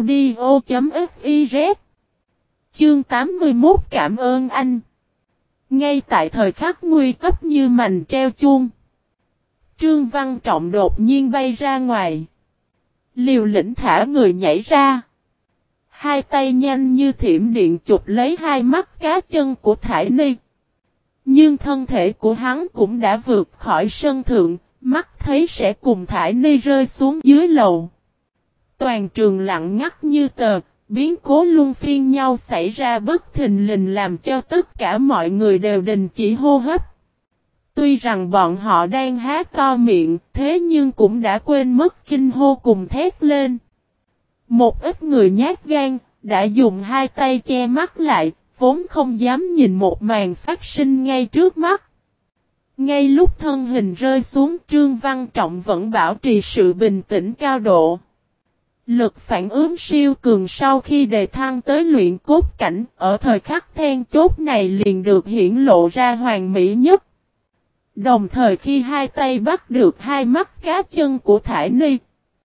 [SPEAKER 1] audio.fiz. Chương tám mươi mốt cảm ơn anh. Ngay tại thời khắc nguy cấp như mành treo chuông, Trương Văn Trọng đột nhiên bay ra ngoài. Liều lĩnh thả người nhảy ra. Hai tay nhanh như thiểm điện chụp lấy hai mắt cá chân của Thải Ni. Nhưng thân thể của hắn cũng đã vượt khỏi sân thượng, mắt thấy sẽ cùng Thải Ni rơi xuống dưới lầu. Toàn trường lặng ngắt như tờ, biến cố luân phiên nhau xảy ra bất thình lình làm cho tất cả mọi người đều đình chỉ hô hấp. Tuy rằng bọn họ đang há to miệng, thế nhưng cũng đã quên mất kinh hô cùng thét lên. Một ít người nhát gan, đã dùng hai tay che mắt lại, vốn không dám nhìn một màn phát sinh ngay trước mắt. Ngay lúc thân hình rơi xuống, Trương Văn Trọng vẫn bảo trì sự bình tĩnh cao độ. Lực phản ứng siêu cường sau khi đề thăng tới luyện cốt cảnh, ở thời khắc then chốt này liền được hiển lộ ra hoàn mỹ nhất. Đồng thời khi hai tay bắt được hai mắt cá chân của Thải Ni,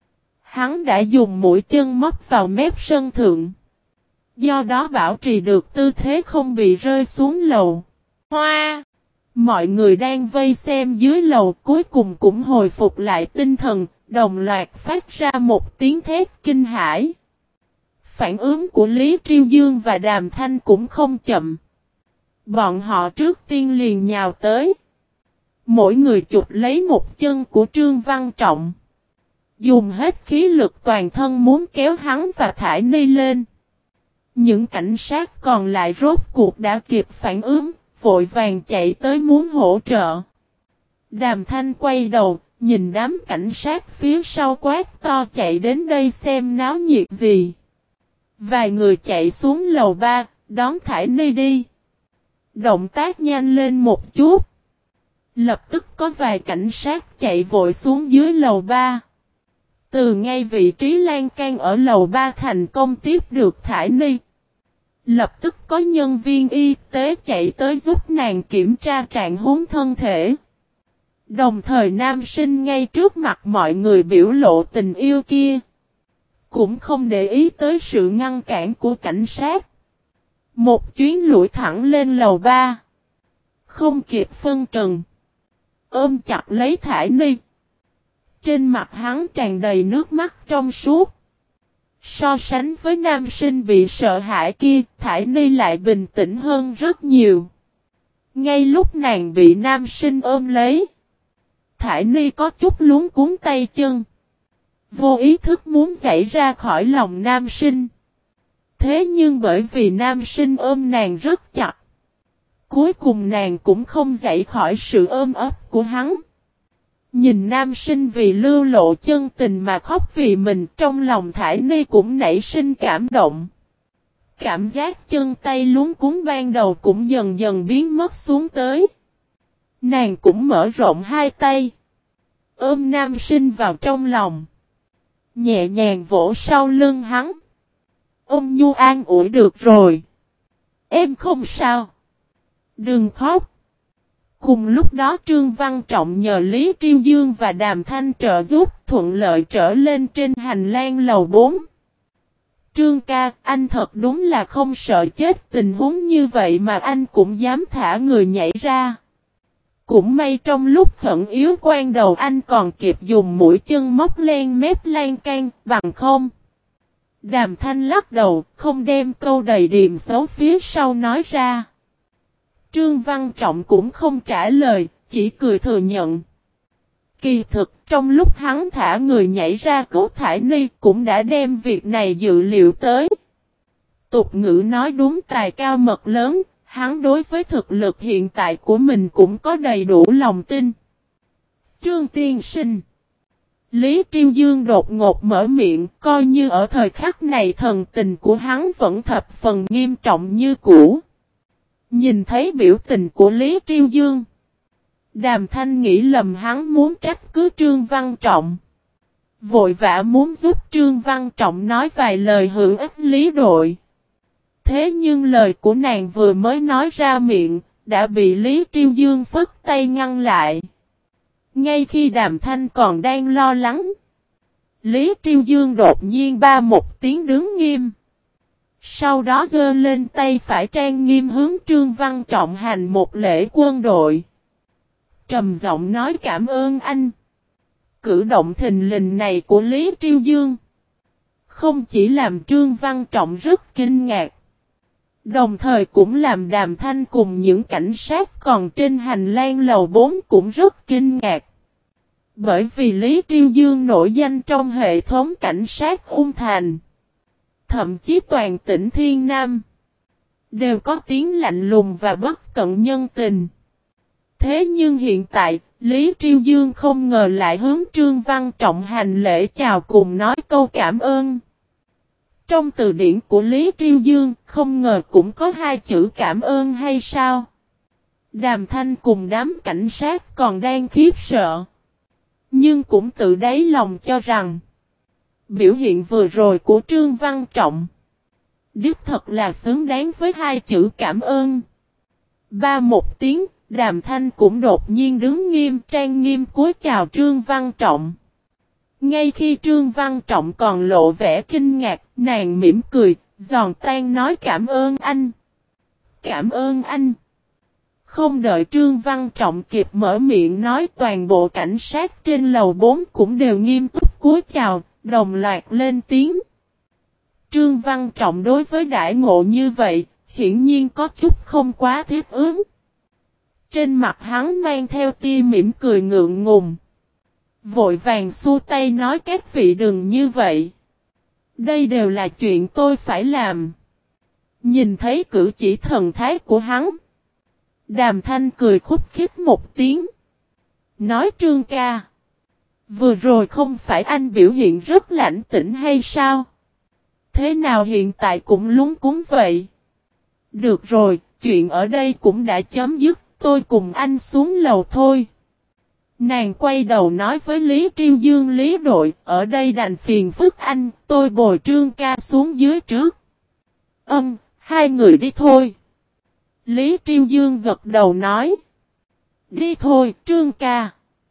[SPEAKER 1] hắn đã dùng mũi chân móc vào mép sân thượng. Do đó bảo trì được tư thế không bị rơi xuống lầu. Hoa! Mọi người đang vây xem dưới lầu cuối cùng cũng hồi phục lại tinh thần, đồng loạt phát ra một tiếng thét kinh hãi. Phản ứng của Lý Triêu Dương và Đàm Thanh cũng không chậm. Bọn họ trước tiên liền nhào tới. Mỗi người chụp lấy một chân của Trương Văn Trọng. Dùng hết khí lực toàn thân muốn kéo hắn và Thải Ni lên. Những cảnh sát còn lại rốt cuộc đã kịp phản ứng, vội vàng chạy tới muốn hỗ trợ. Đàm Thanh quay đầu, nhìn đám cảnh sát phía sau quát to chạy đến đây xem náo nhiệt gì. Vài người chạy xuống lầu ba, đón Thải Ni đi. Động tác nhanh lên một chút. Lập tức có vài cảnh sát chạy vội xuống dưới lầu ba. Từ ngay vị trí lan can ở lầu ba thành công tiếp được Thải Ni. Lập tức có nhân viên y tế chạy tới giúp nàng kiểm tra trạng huống thân thể. Đồng thời nam sinh ngay trước mặt mọi người biểu lộ tình yêu kia. Cũng không để ý tới sự ngăn cản của cảnh sát. Một chuyến lủi thẳng lên lầu ba. Không kịp phân trần. Ôm chặt lấy Thải Ni. Trên mặt hắn tràn đầy nước mắt trong suốt. So sánh với nam sinh bị sợ hãi kia, Thải Ni lại bình tĩnh hơn rất nhiều. Ngay lúc nàng bị nam sinh ôm lấy, Thải Ni có chút luống cuống tay chân. Vô ý thức muốn giãy ra khỏi lòng nam sinh. Thế nhưng bởi vì nam sinh ôm nàng rất chặt, cuối cùng nàng cũng không giãy khỏi sự ôm ấp của hắn. Nhìn nam sinh vì lưu lộ chân tình mà khóc vì mình, trong lòng Thải Ni cũng nảy sinh cảm động. Cảm giác chân tay luống cuống ban đầu cũng dần dần biến mất xuống tới. Nàng cũng mở rộng hai tay, ôm nam sinh vào trong lòng, nhẹ nhàng vỗ sau lưng hắn. Ôm nhu an ủi được rồi. Em không sao. Đừng khóc. Cùng lúc đó Trương Văn Trọng nhờ Lý Triêu Dương và Đàm Thanh trợ giúp thuận lợi trở lên trên hành lang lầu bốn. Trương ca, anh thật đúng là không sợ chết, tình huống như vậy mà anh cũng dám thả người nhảy ra. Cũng may trong lúc khẩn yếu quan đầu anh còn kịp dùng mũi chân móc len mép lan can, bằng không. Đàm Thanh lắc đầu, không đem câu đầy điềm xấu phía sau nói ra. Trương Văn Trọng cũng không trả lời, chỉ cười thừa nhận. Kỳ thực trong lúc hắn thả người nhảy ra cứu Thải Ni cũng đã đem việc này dự liệu tới. Tục ngữ nói đúng tài cao mật lớn, hắn đối với thực lực hiện tại của mình cũng có đầy đủ lòng tin. Trương tiên sinh. Lý Triêu Dương đột ngột mở miệng, coi như ở thời khắc này thần tình của hắn vẫn thập phần nghiêm trọng như cũ. Nhìn thấy biểu tình của Lý Triêu Dương, Đàm Thanh nghĩ lầm hắn muốn trách cứ Trương Văn Trọng. Vội vã muốn giúp Trương Văn Trọng nói vài lời hữu ích Lý đội. Thế nhưng lời của nàng vừa mới nói ra miệng, đã bị Lý Triêu Dương phất tay ngăn lại. Ngay khi Đàm Thanh còn đang lo lắng, Lý Triêu Dương đột nhiên ba một tiếng đứng nghiêm. Sau đó giơ lên tay phải trang nghiêm hướng Trương Văn Trọng hành một lễ quân đội. Trầm giọng nói cảm ơn anh. Cử động thình lình này của Lý Triêu Dương không chỉ làm Trương Văn Trọng rất kinh ngạc, đồng thời cũng làm Đàm Thanh cùng những cảnh sát còn trên hành lang lầu bốn cũng rất kinh ngạc. Bởi vì Lý Triêu Dương nổi danh trong hệ thống cảnh sát Ung Thành, thậm chí toàn tỉnh Thiên Nam, đều có tiếng lạnh lùng và bất cận nhân tình. Thế nhưng hiện tại, Lý Triêu Dương không ngờ lại hướng Trương Văn Trọng hành lễ chào cùng nói câu cảm ơn. Trong từ điển của Lý Triêu Dương, không ngờ cũng có hai chữ cảm ơn hay sao? Đàm Thanh cùng đám cảnh sát còn đang khiếp sợ, nhưng cũng tự đáy lòng cho rằng biểu hiện vừa rồi của Trương Văn Trọng đích thật là xứng đáng với hai chữ cảm ơn. Ba một tiếng, Đàm Thanh cũng đột nhiên đứng nghiêm trang nghiêm cúi chào Trương Văn Trọng. Ngay khi Trương Văn Trọng còn lộ vẻ kinh ngạc, nàng mỉm cười, giòn tan nói cảm ơn anh. Cảm ơn anh. Không đợi Trương Văn Trọng kịp mở miệng nói, toàn bộ cảnh sát trên lầu bốn cũng đều nghiêm túc cúi chào, đồng loạt lên tiếng. Trương Văn Trọng đối với đãi ngộ như vậy, hiển nhiên có chút không quá thiết ứng. Trên mặt hắn mang theo tia mỉm cười ngượng ngùng. Vội vàng xua tay nói các vị đừng như vậy. Đây đều là chuyện tôi phải làm. Nhìn thấy cử chỉ thần thái của hắn, Đàm Thanh cười khúc khích một tiếng. Nói Trương ca, vừa rồi không phải anh biểu hiện rất lãnh tĩnh hay sao? Thế nào hiện tại cũng lúng cúng vậy? Được rồi, chuyện ở đây cũng đã chấm dứt, tôi cùng anh xuống lầu thôi. Nàng quay đầu nói với Lý Triêu Dương Lý đội, ở đây đành phiền phức anh, tôi bồi Trương ca xuống dưới trước. Ừm, hai người đi thôi. Lý Triêu Dương gật đầu nói. Đi thôi, Trương ca.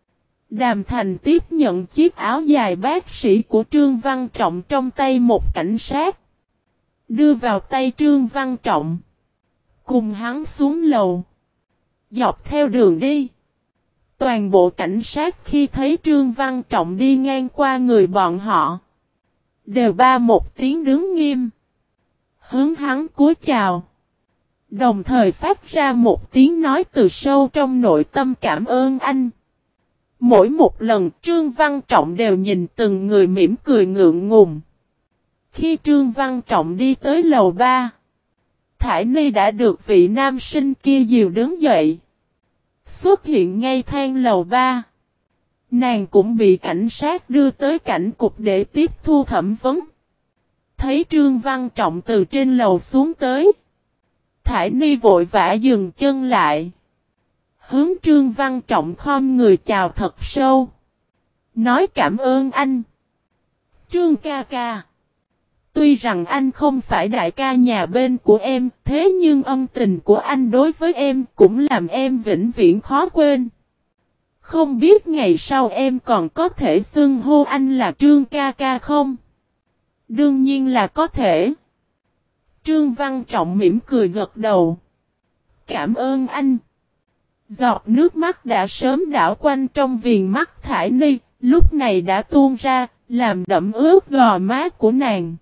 [SPEAKER 1] Đàm Thành tiếp nhận chiếc áo dài bác sĩ của Trương Văn Trọng trong tay một cảnh sát. Đưa vào tay Trương Văn Trọng. Cùng hắn xuống lầu. Dọc theo đường đi, toàn bộ cảnh sát khi thấy Trương Văn Trọng đi ngang qua người bọn họ, đều ba một tiếng đứng nghiêm. Hướng hắn cúi chào. Đồng thời phát ra một tiếng nói từ sâu trong nội tâm cảm ơn anh. Mỗi một lần Trương Văn Trọng đều nhìn từng người mỉm cười ngượng ngùng. Khi Trương Văn Trọng đi tới lầu ba, Thải Ni đã được vị nam sinh kia dìu đứng dậy. Xuất hiện ngay thang lầu ba. Nàng cũng bị cảnh sát đưa tới cảnh cục để tiếp thu thẩm vấn. Thấy Trương Văn Trọng từ trên lầu xuống tới, Thải Ni vội vã dừng chân lại. Hướng Trương Văn Trọng khom người chào thật sâu. Nói cảm ơn anh. Trương ca ca. Tuy rằng anh không phải đại ca nhà bên của em, thế nhưng ân tình của anh đối với em cũng làm em vĩnh viễn khó quên. Không biết ngày sau em còn có thể xưng hô anh là Trương ca ca không? Đương nhiên là có thể. Trương Văn Trọng mỉm cười gật đầu. Cảm ơn anh. Giọt nước mắt đã sớm đảo quanh trong viền mắt Thải Ni, lúc này đã tuôn ra, làm đẫm ướt gò má của nàng.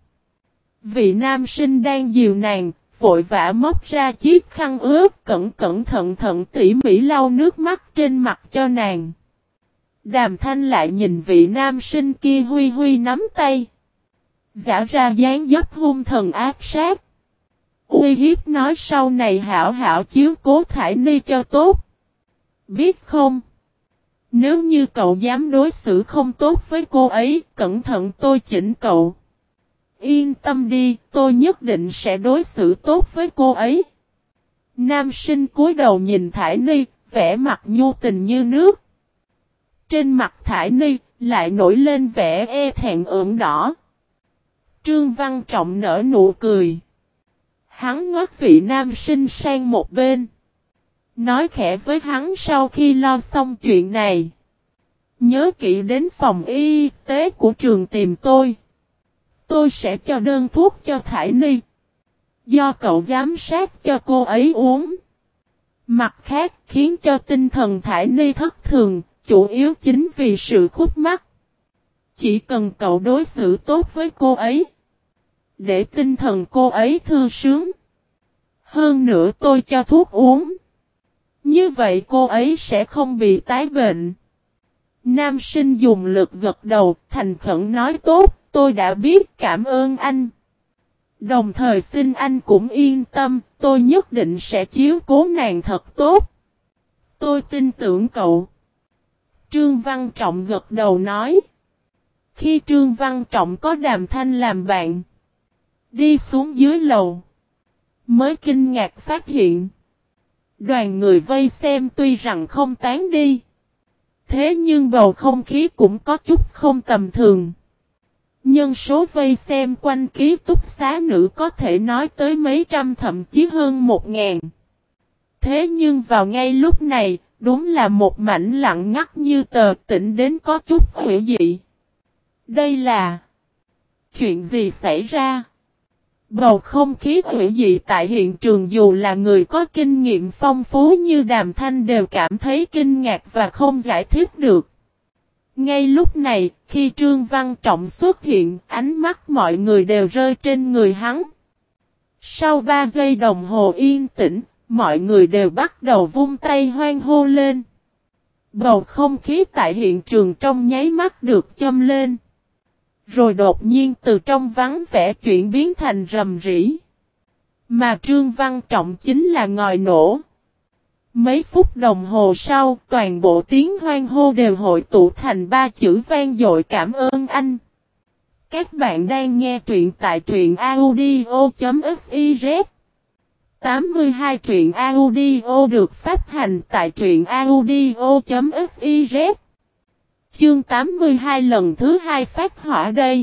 [SPEAKER 1] Vị nam sinh đang dìu nàng, vội vã móc ra chiếc khăn ướt, cẩn cẩn thận thận tỉ mỉ lau nước mắt trên mặt cho nàng. Đàm Thanh lại nhìn vị nam sinh kia huy huy nắm tay. Giả ra dáng dấp hung thần ác sát. Uy hiếp nói sau này hảo hảo chiếu cố Thải Ni cho tốt. Biết không? Nếu như cậu dám đối xử không tốt với cô ấy, cẩn thận tôi chỉnh cậu. Yên tâm đi, tôi nhất định sẽ đối xử tốt với cô ấy. Nam sinh cúi đầu nhìn Thải Ni, vẻ mặt nhu tình như nước. Trên mặt Thải Ni lại nổi lên vẻ e thẹn ửng đỏ. Trương Văn Trọng nở nụ cười. Hắn ngót vị nam sinh sang một bên. Nói khẽ với hắn sau khi lo xong chuyện này. Nhớ kỹ đến phòng y tế của trường tìm tôi. Tôi sẽ cho đơn thuốc cho Thải Ni. Do cậu giám sát cho cô ấy uống. Mặt khác khiến cho tinh thần Thải Ni thất thường, chủ yếu chính vì sự khúc mắc. Chỉ cần cậu đối xử tốt với cô ấy. Để tinh thần cô ấy thư sướng. Hơn nữa tôi cho thuốc uống. Như vậy cô ấy sẽ không bị tái bệnh. Nam sinh dùng lực gật đầu, thành khẩn nói tốt, tôi đã biết, cảm ơn anh. Đồng thời xin anh cũng yên tâm, tôi nhất định sẽ chiếu cố nàng thật tốt. Tôi tin tưởng cậu. Trương Văn Trọng gật đầu nói. Khi Trương Văn Trọng có Đàm Thanh làm bạn, đi xuống dưới lầu, mới kinh ngạc phát hiện. Đoàn người vây xem tuy rằng không tán đi. Thế nhưng bầu không khí cũng có chút không tầm thường. Nhân số vây xem quanh ký túc xá nữ có thể nói tới mấy trăm thậm chí hơn một ngàn. Thế nhưng vào ngay lúc này, đúng là một mảnh lặng ngắt như tờ, tĩnh đến có chút hủy dị. Đây là chuyện gì xảy ra? Bầu không khí hủy dị tại hiện trường dù là người có kinh nghiệm phong phú như Đàm Thanh đều cảm thấy kinh ngạc và không giải thích được. Ngay lúc này, khi Trương Văn Trọng xuất hiện, ánh mắt mọi người đều rơi trên người hắn. Sau ba giây đồng hồ yên tĩnh, mọi người đều bắt đầu vung tay hoan hô lên. Bầu không khí tại hiện trường trong nháy mắt được châm lên. Rồi đột nhiên từ trong vắng vẻ chuyển biến thành rầm rĩ. Mà Trương Văn Trọng chính là ngòi nổ. Mấy phút đồng hồ sau, toàn bộ tiếng hoan hô đều hội tụ thành ba chữ vang dội cảm ơn anh. Các bạn đang nghe truyện tại truyện audio.fiz. tám mươi hai truyện audio được phát hành tại truyện audio.fiz. Chương tám mươi hai lần thứ hai phát hỏa đây.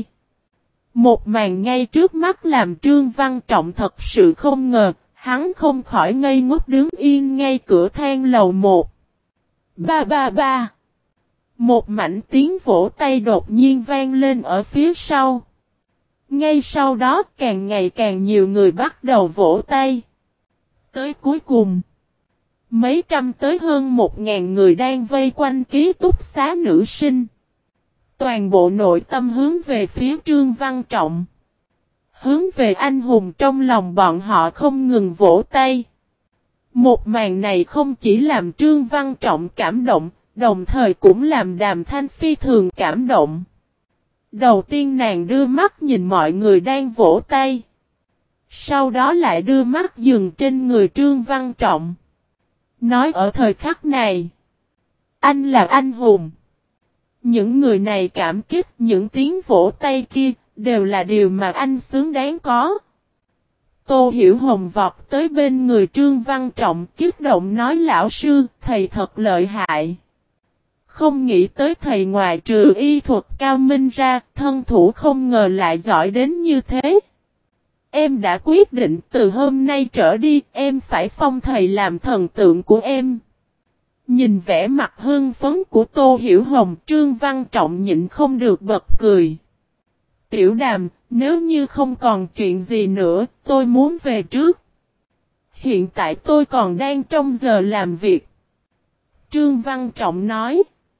[SPEAKER 1] Một màn ngay trước mắt làm Trương Văn Trọng thật sự không ngờ, hắn không khỏi ngây ngốc đứng yên ngay cửa thang lầu một. Ba ba ba. Một mảnh tiếng vỗ tay đột nhiên vang lên ở phía sau. Ngay sau đó càng ngày càng nhiều người bắt đầu vỗ tay. Tới cuối cùng, mấy trăm tới hơn một ngàn người đang vây quanh ký túc xá nữ sinh. Toàn bộ nội tâm hướng về phía Trương Văn Trọng. Hướng về anh hùng trong lòng bọn họ không ngừng vỗ tay. Một màn này không chỉ làm Trương Văn Trọng cảm động, đồng thời cũng làm Đàm Thanh phi thường cảm động. Đầu tiên nàng đưa mắt nhìn mọi người đang vỗ tay. Sau đó lại đưa mắt dừng trên người Trương Văn Trọng. Nói ở thời khắc này, anh là anh hùng. Những người này cảm kích, những tiếng vỗ tay kia, đều là điều mà anh xứng đáng có. Tô Hiểu Hồng vọt tới bên người Trương Văn Trọng kích động nói lão sư, thầy thật lợi hại. Không nghĩ tới thầy ngoài trừ y thuật cao minh ra, thân thủ không ngờ lại giỏi đến như thế. Em đã quyết định từ hôm nay trở đi, em phải phong thầy làm thần tượng của em. Nhìn vẻ mặt hưng phấn của Tô Hiểu Hồng, Trương Văn Trọng nhịn không được bật cười. Tiểu Đàm, nếu như không còn chuyện gì nữa, tôi muốn về trước. Hiện tại tôi còn đang trong giờ làm việc. Trương Văn Trọng nói.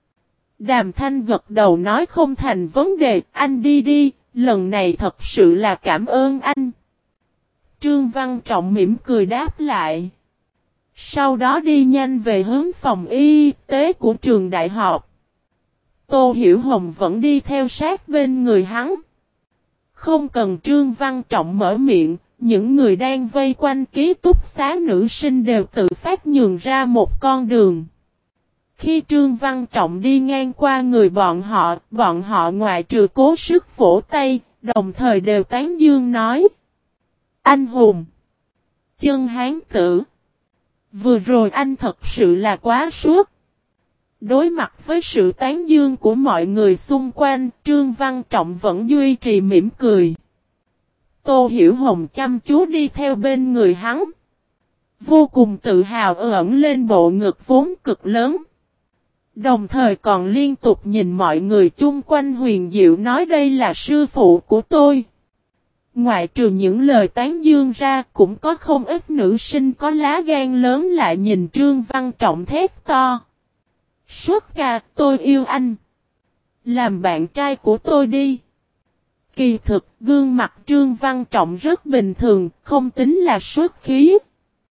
[SPEAKER 1] Đàm Thanh gật đầu nói không thành vấn đề, anh đi đi, lần này thật sự là cảm ơn anh. Trương Văn Trọng mỉm cười đáp lại. Sau đó đi nhanh về hướng phòng y tế của trường đại học. Tô Hiểu Hồng vẫn đi theo sát bên người hắn. Không cần Trương Văn Trọng mở miệng, những người đang vây quanh ký túc xá nữ sinh đều tự phát nhường ra một con đường. Khi Trương Văn Trọng đi ngang qua người bọn họ, bọn họ ngoại trừ cố sức vỗ tay, đồng thời đều tán dương nói: anh hùng! Chân hán tử! Vừa rồi anh thật sự là quá suốt. Đối mặt với sự tán dương của mọi người xung quanh, Trương Văn Trọng vẫn duy trì mỉm cười. Tô Hiểu Hồng chăm chú đi theo bên người hắn. Vô cùng tự hào ẩn lên bộ ngực vốn cực lớn. Đồng thời còn liên tục nhìn mọi người chung quanh huyền diệu nói đây là sư phụ của tôi. Ngoại trừ những lời tán dương ra, cũng có không ít nữ sinh có lá gan lớn lại nhìn Trương Văn Trọng thét to: xuất ca, tôi yêu anh. Làm bạn trai của tôi đi. Kỳ thực, gương mặt Trương Văn Trọng rất bình thường, không tính là xuất khí.